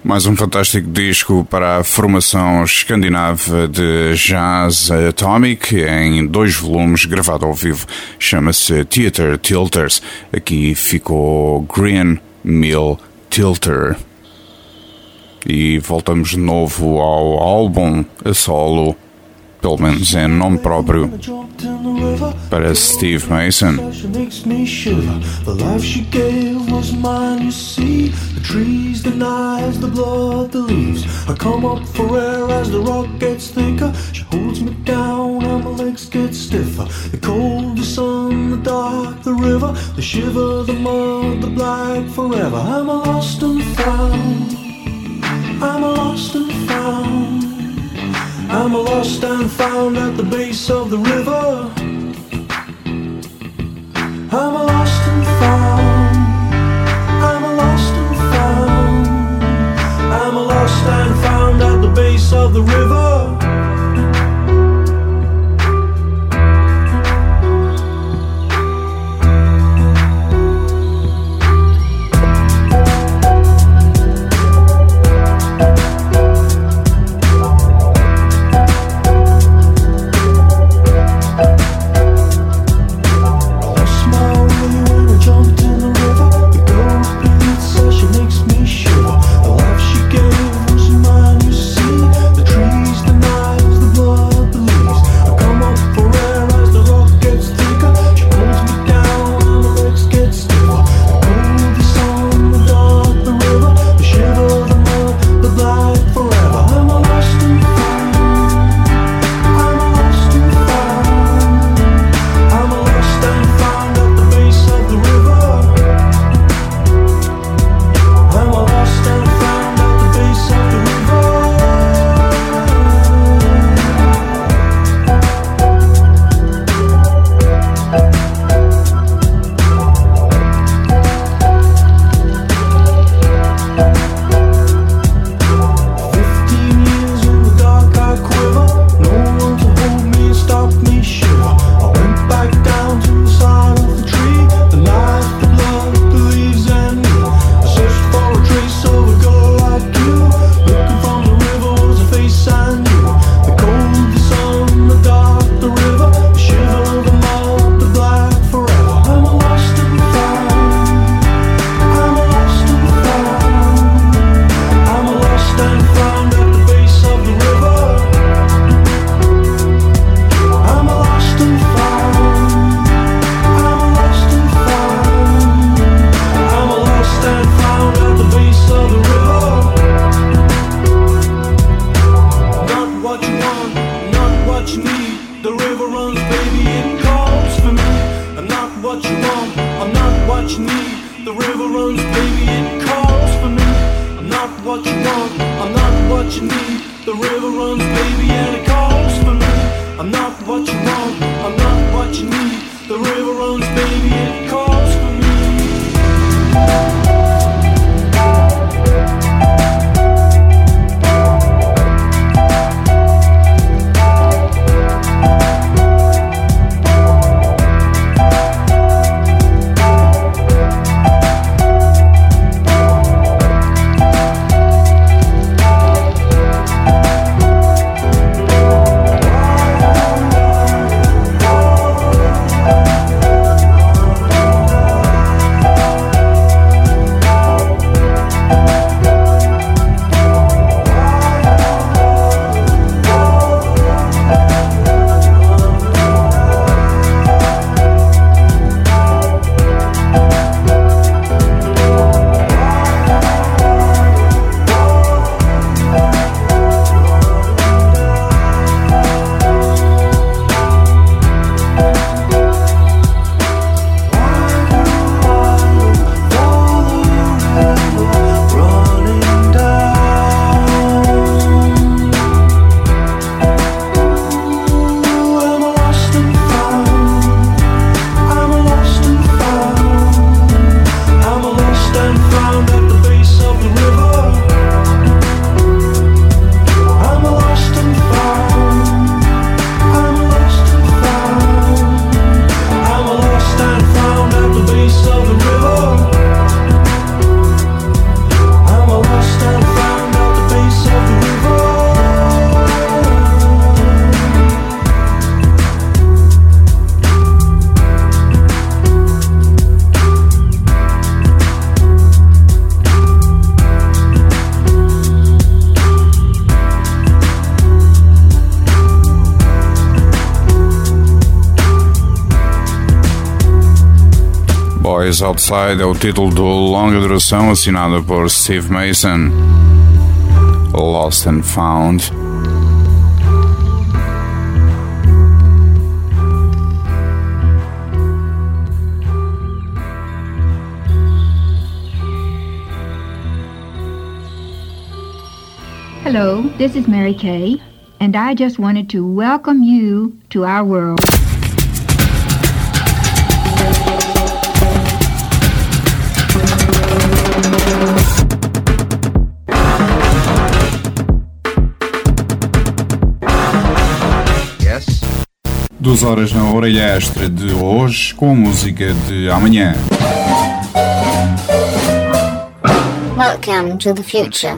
Mais um fantástico disco para a formação escandinava de jazz Atomic, em 2 volumes, gravado ao vivo. Chama-se Theater Tilters. Aqui ficou Green Mill Tilter. E voltamos de novo ao álbum a solo, pelo menos em nome próprio, para Steve Mason. Makes me shiver. The life she gave was mine, you see. The trees, the knives, the blood, the leaves. I come up for air as the rock gets thicker. She holds me down and my legs get stiffer. The cold, the sun, the dark, the river. The shiver, the mud, the black forever. I'm a lost and found. I'm a lost and found. I'm a lost and found at the base of the river. I'm a lost and found. I'm a lost and found. I'm a lost and found at the base of the river. Boys Outside é o título do longa duração assinado por Steve Mason. Lost and Found. Hello, this is Mary Kay, and I just wanted to welcome you to our world. Yes. 2 horas na orelha extra de hoje com a música de amanhã. Welcome to the future.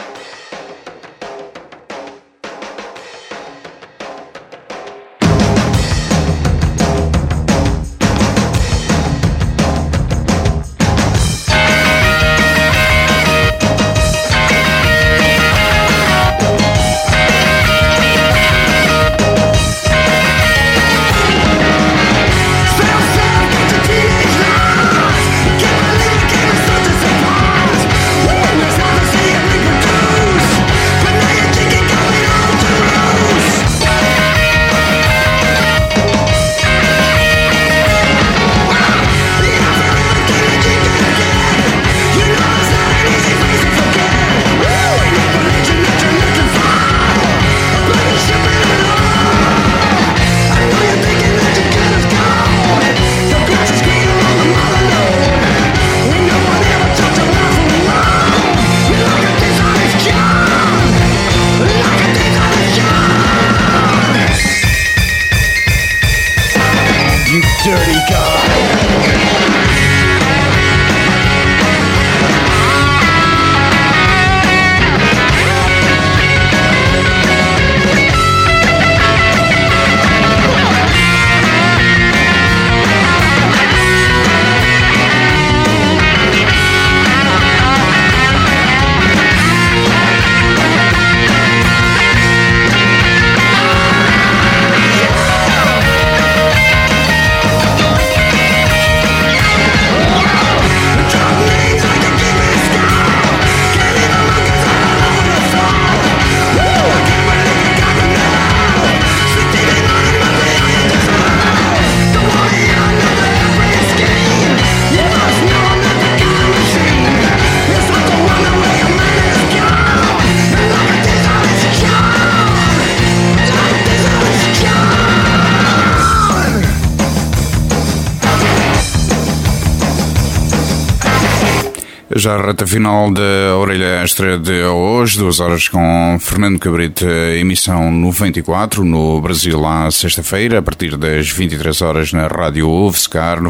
Já a reta final da orelha extra de hoje, 2 horas com Fernando Cabrita, emissão 94 no Brasil à sexta-feira, a partir das 23 horas na Rádio UFSCar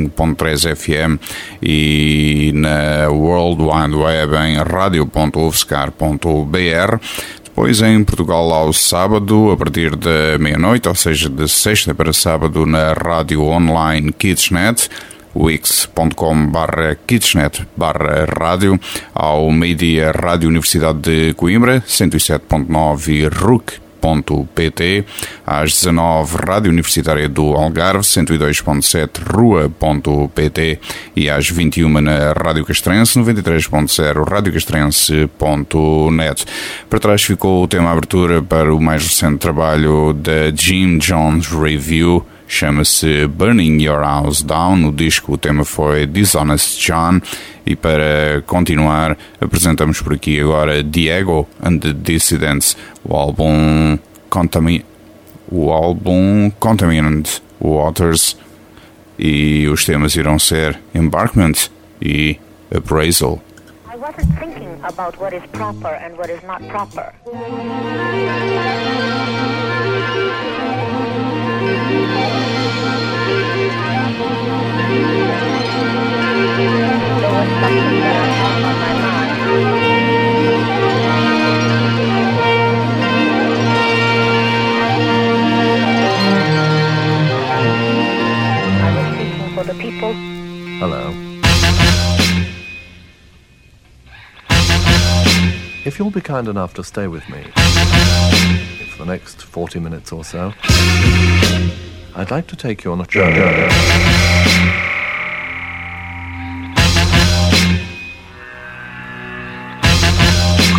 95.3 FM e na World Wide Web em radio.ufscar.br. Depois em Portugal ao sábado, a partir da meia-noite, ou seja, de sexta para sábado, na rádio online Kidsnet, wix.com/kidsnet/rádio, ao meio-dia Rádio Universidade de Coimbra 107.9 e RUC.pt, às 19 Rádio Universitária do Algarve 102.7 rua.pt e às 21 na Rádio Castrense 93.0 radiocastrense.net. Para trás ficou o tema abertura para o mais recente trabalho da Jim Jones Review, chama-se Burning Your House Down. No disco o tema foi Dishonest John. E para continuar, apresentamos por aqui agora Diego and the Dissidents, o álbum Contaminant Waters, e os temas irão ser Embarkment e Appraisal. I wasn't thinking about what is proper and what is not proper. There was something that I had on my mind. I was speaking for the people. Hello. If you'll be kind enough to stay with me for the next 40 minutes or so, I'd like to take you on a journey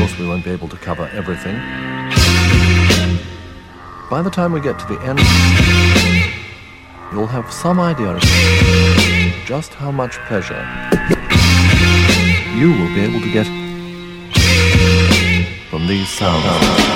course, we won't be able to cover everything. By the time we get to the end, you'll have some idea of just how much pleasure you will be able to get from these sounds.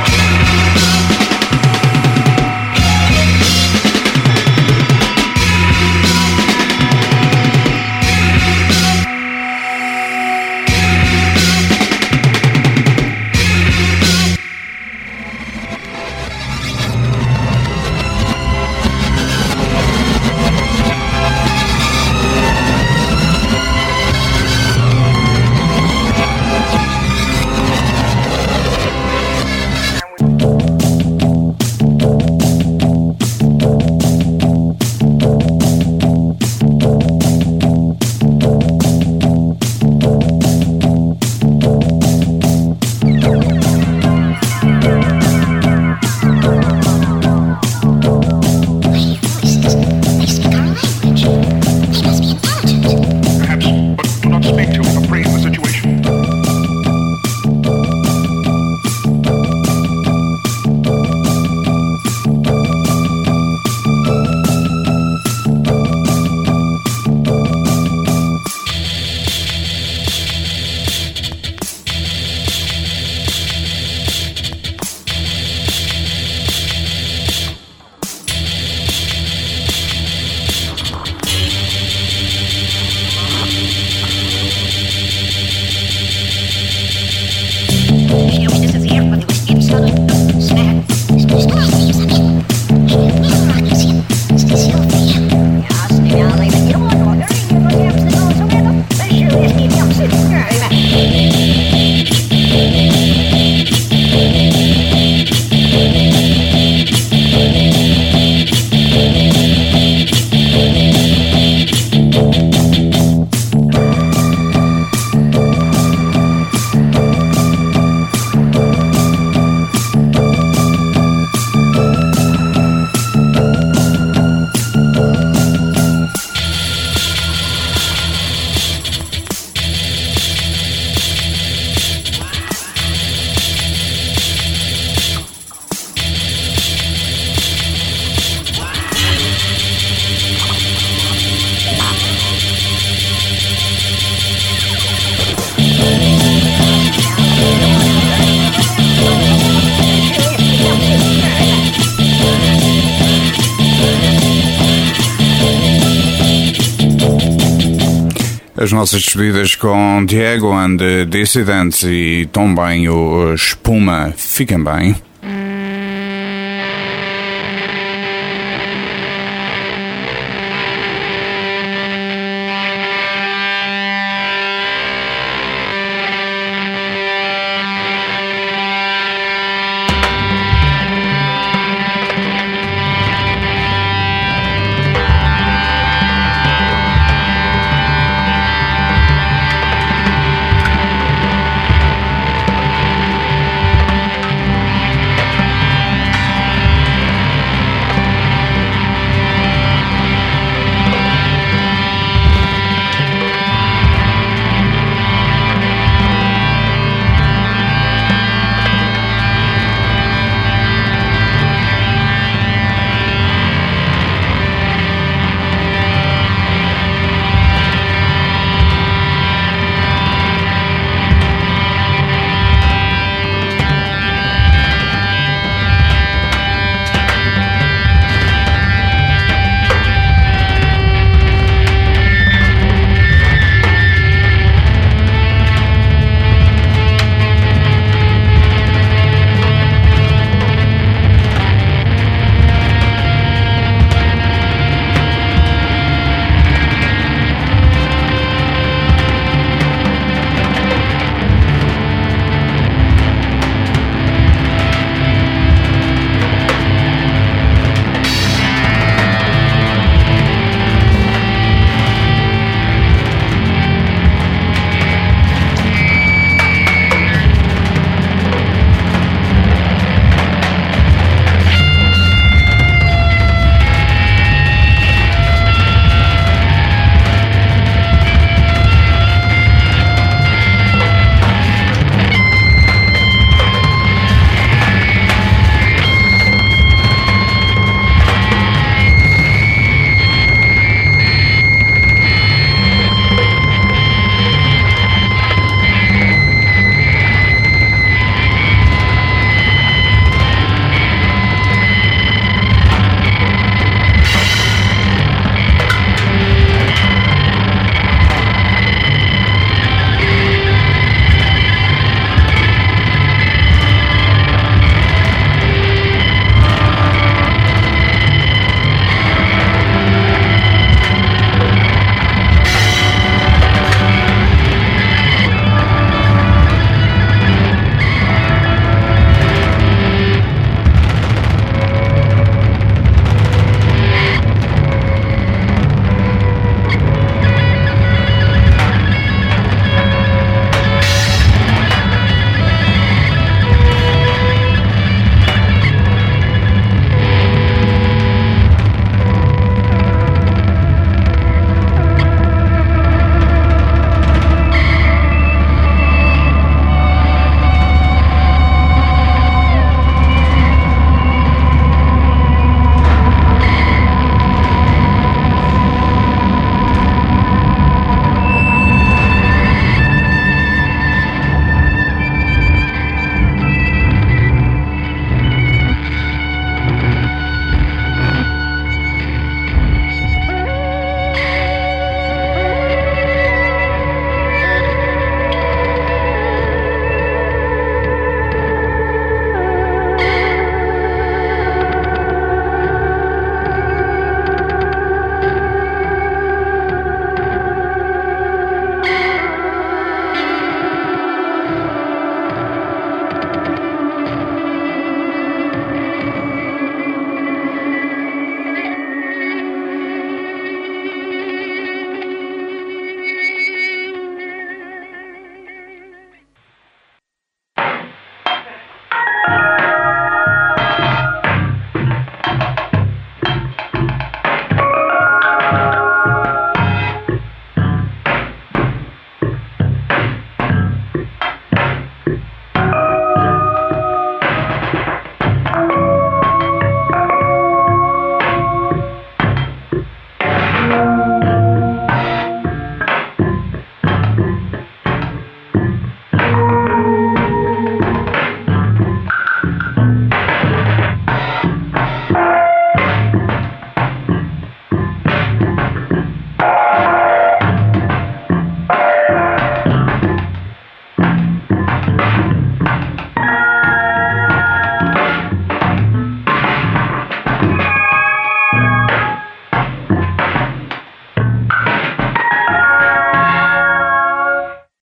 As nossas despedidas com Diego and the Dissidents e também o Espuma. Fiquem bem.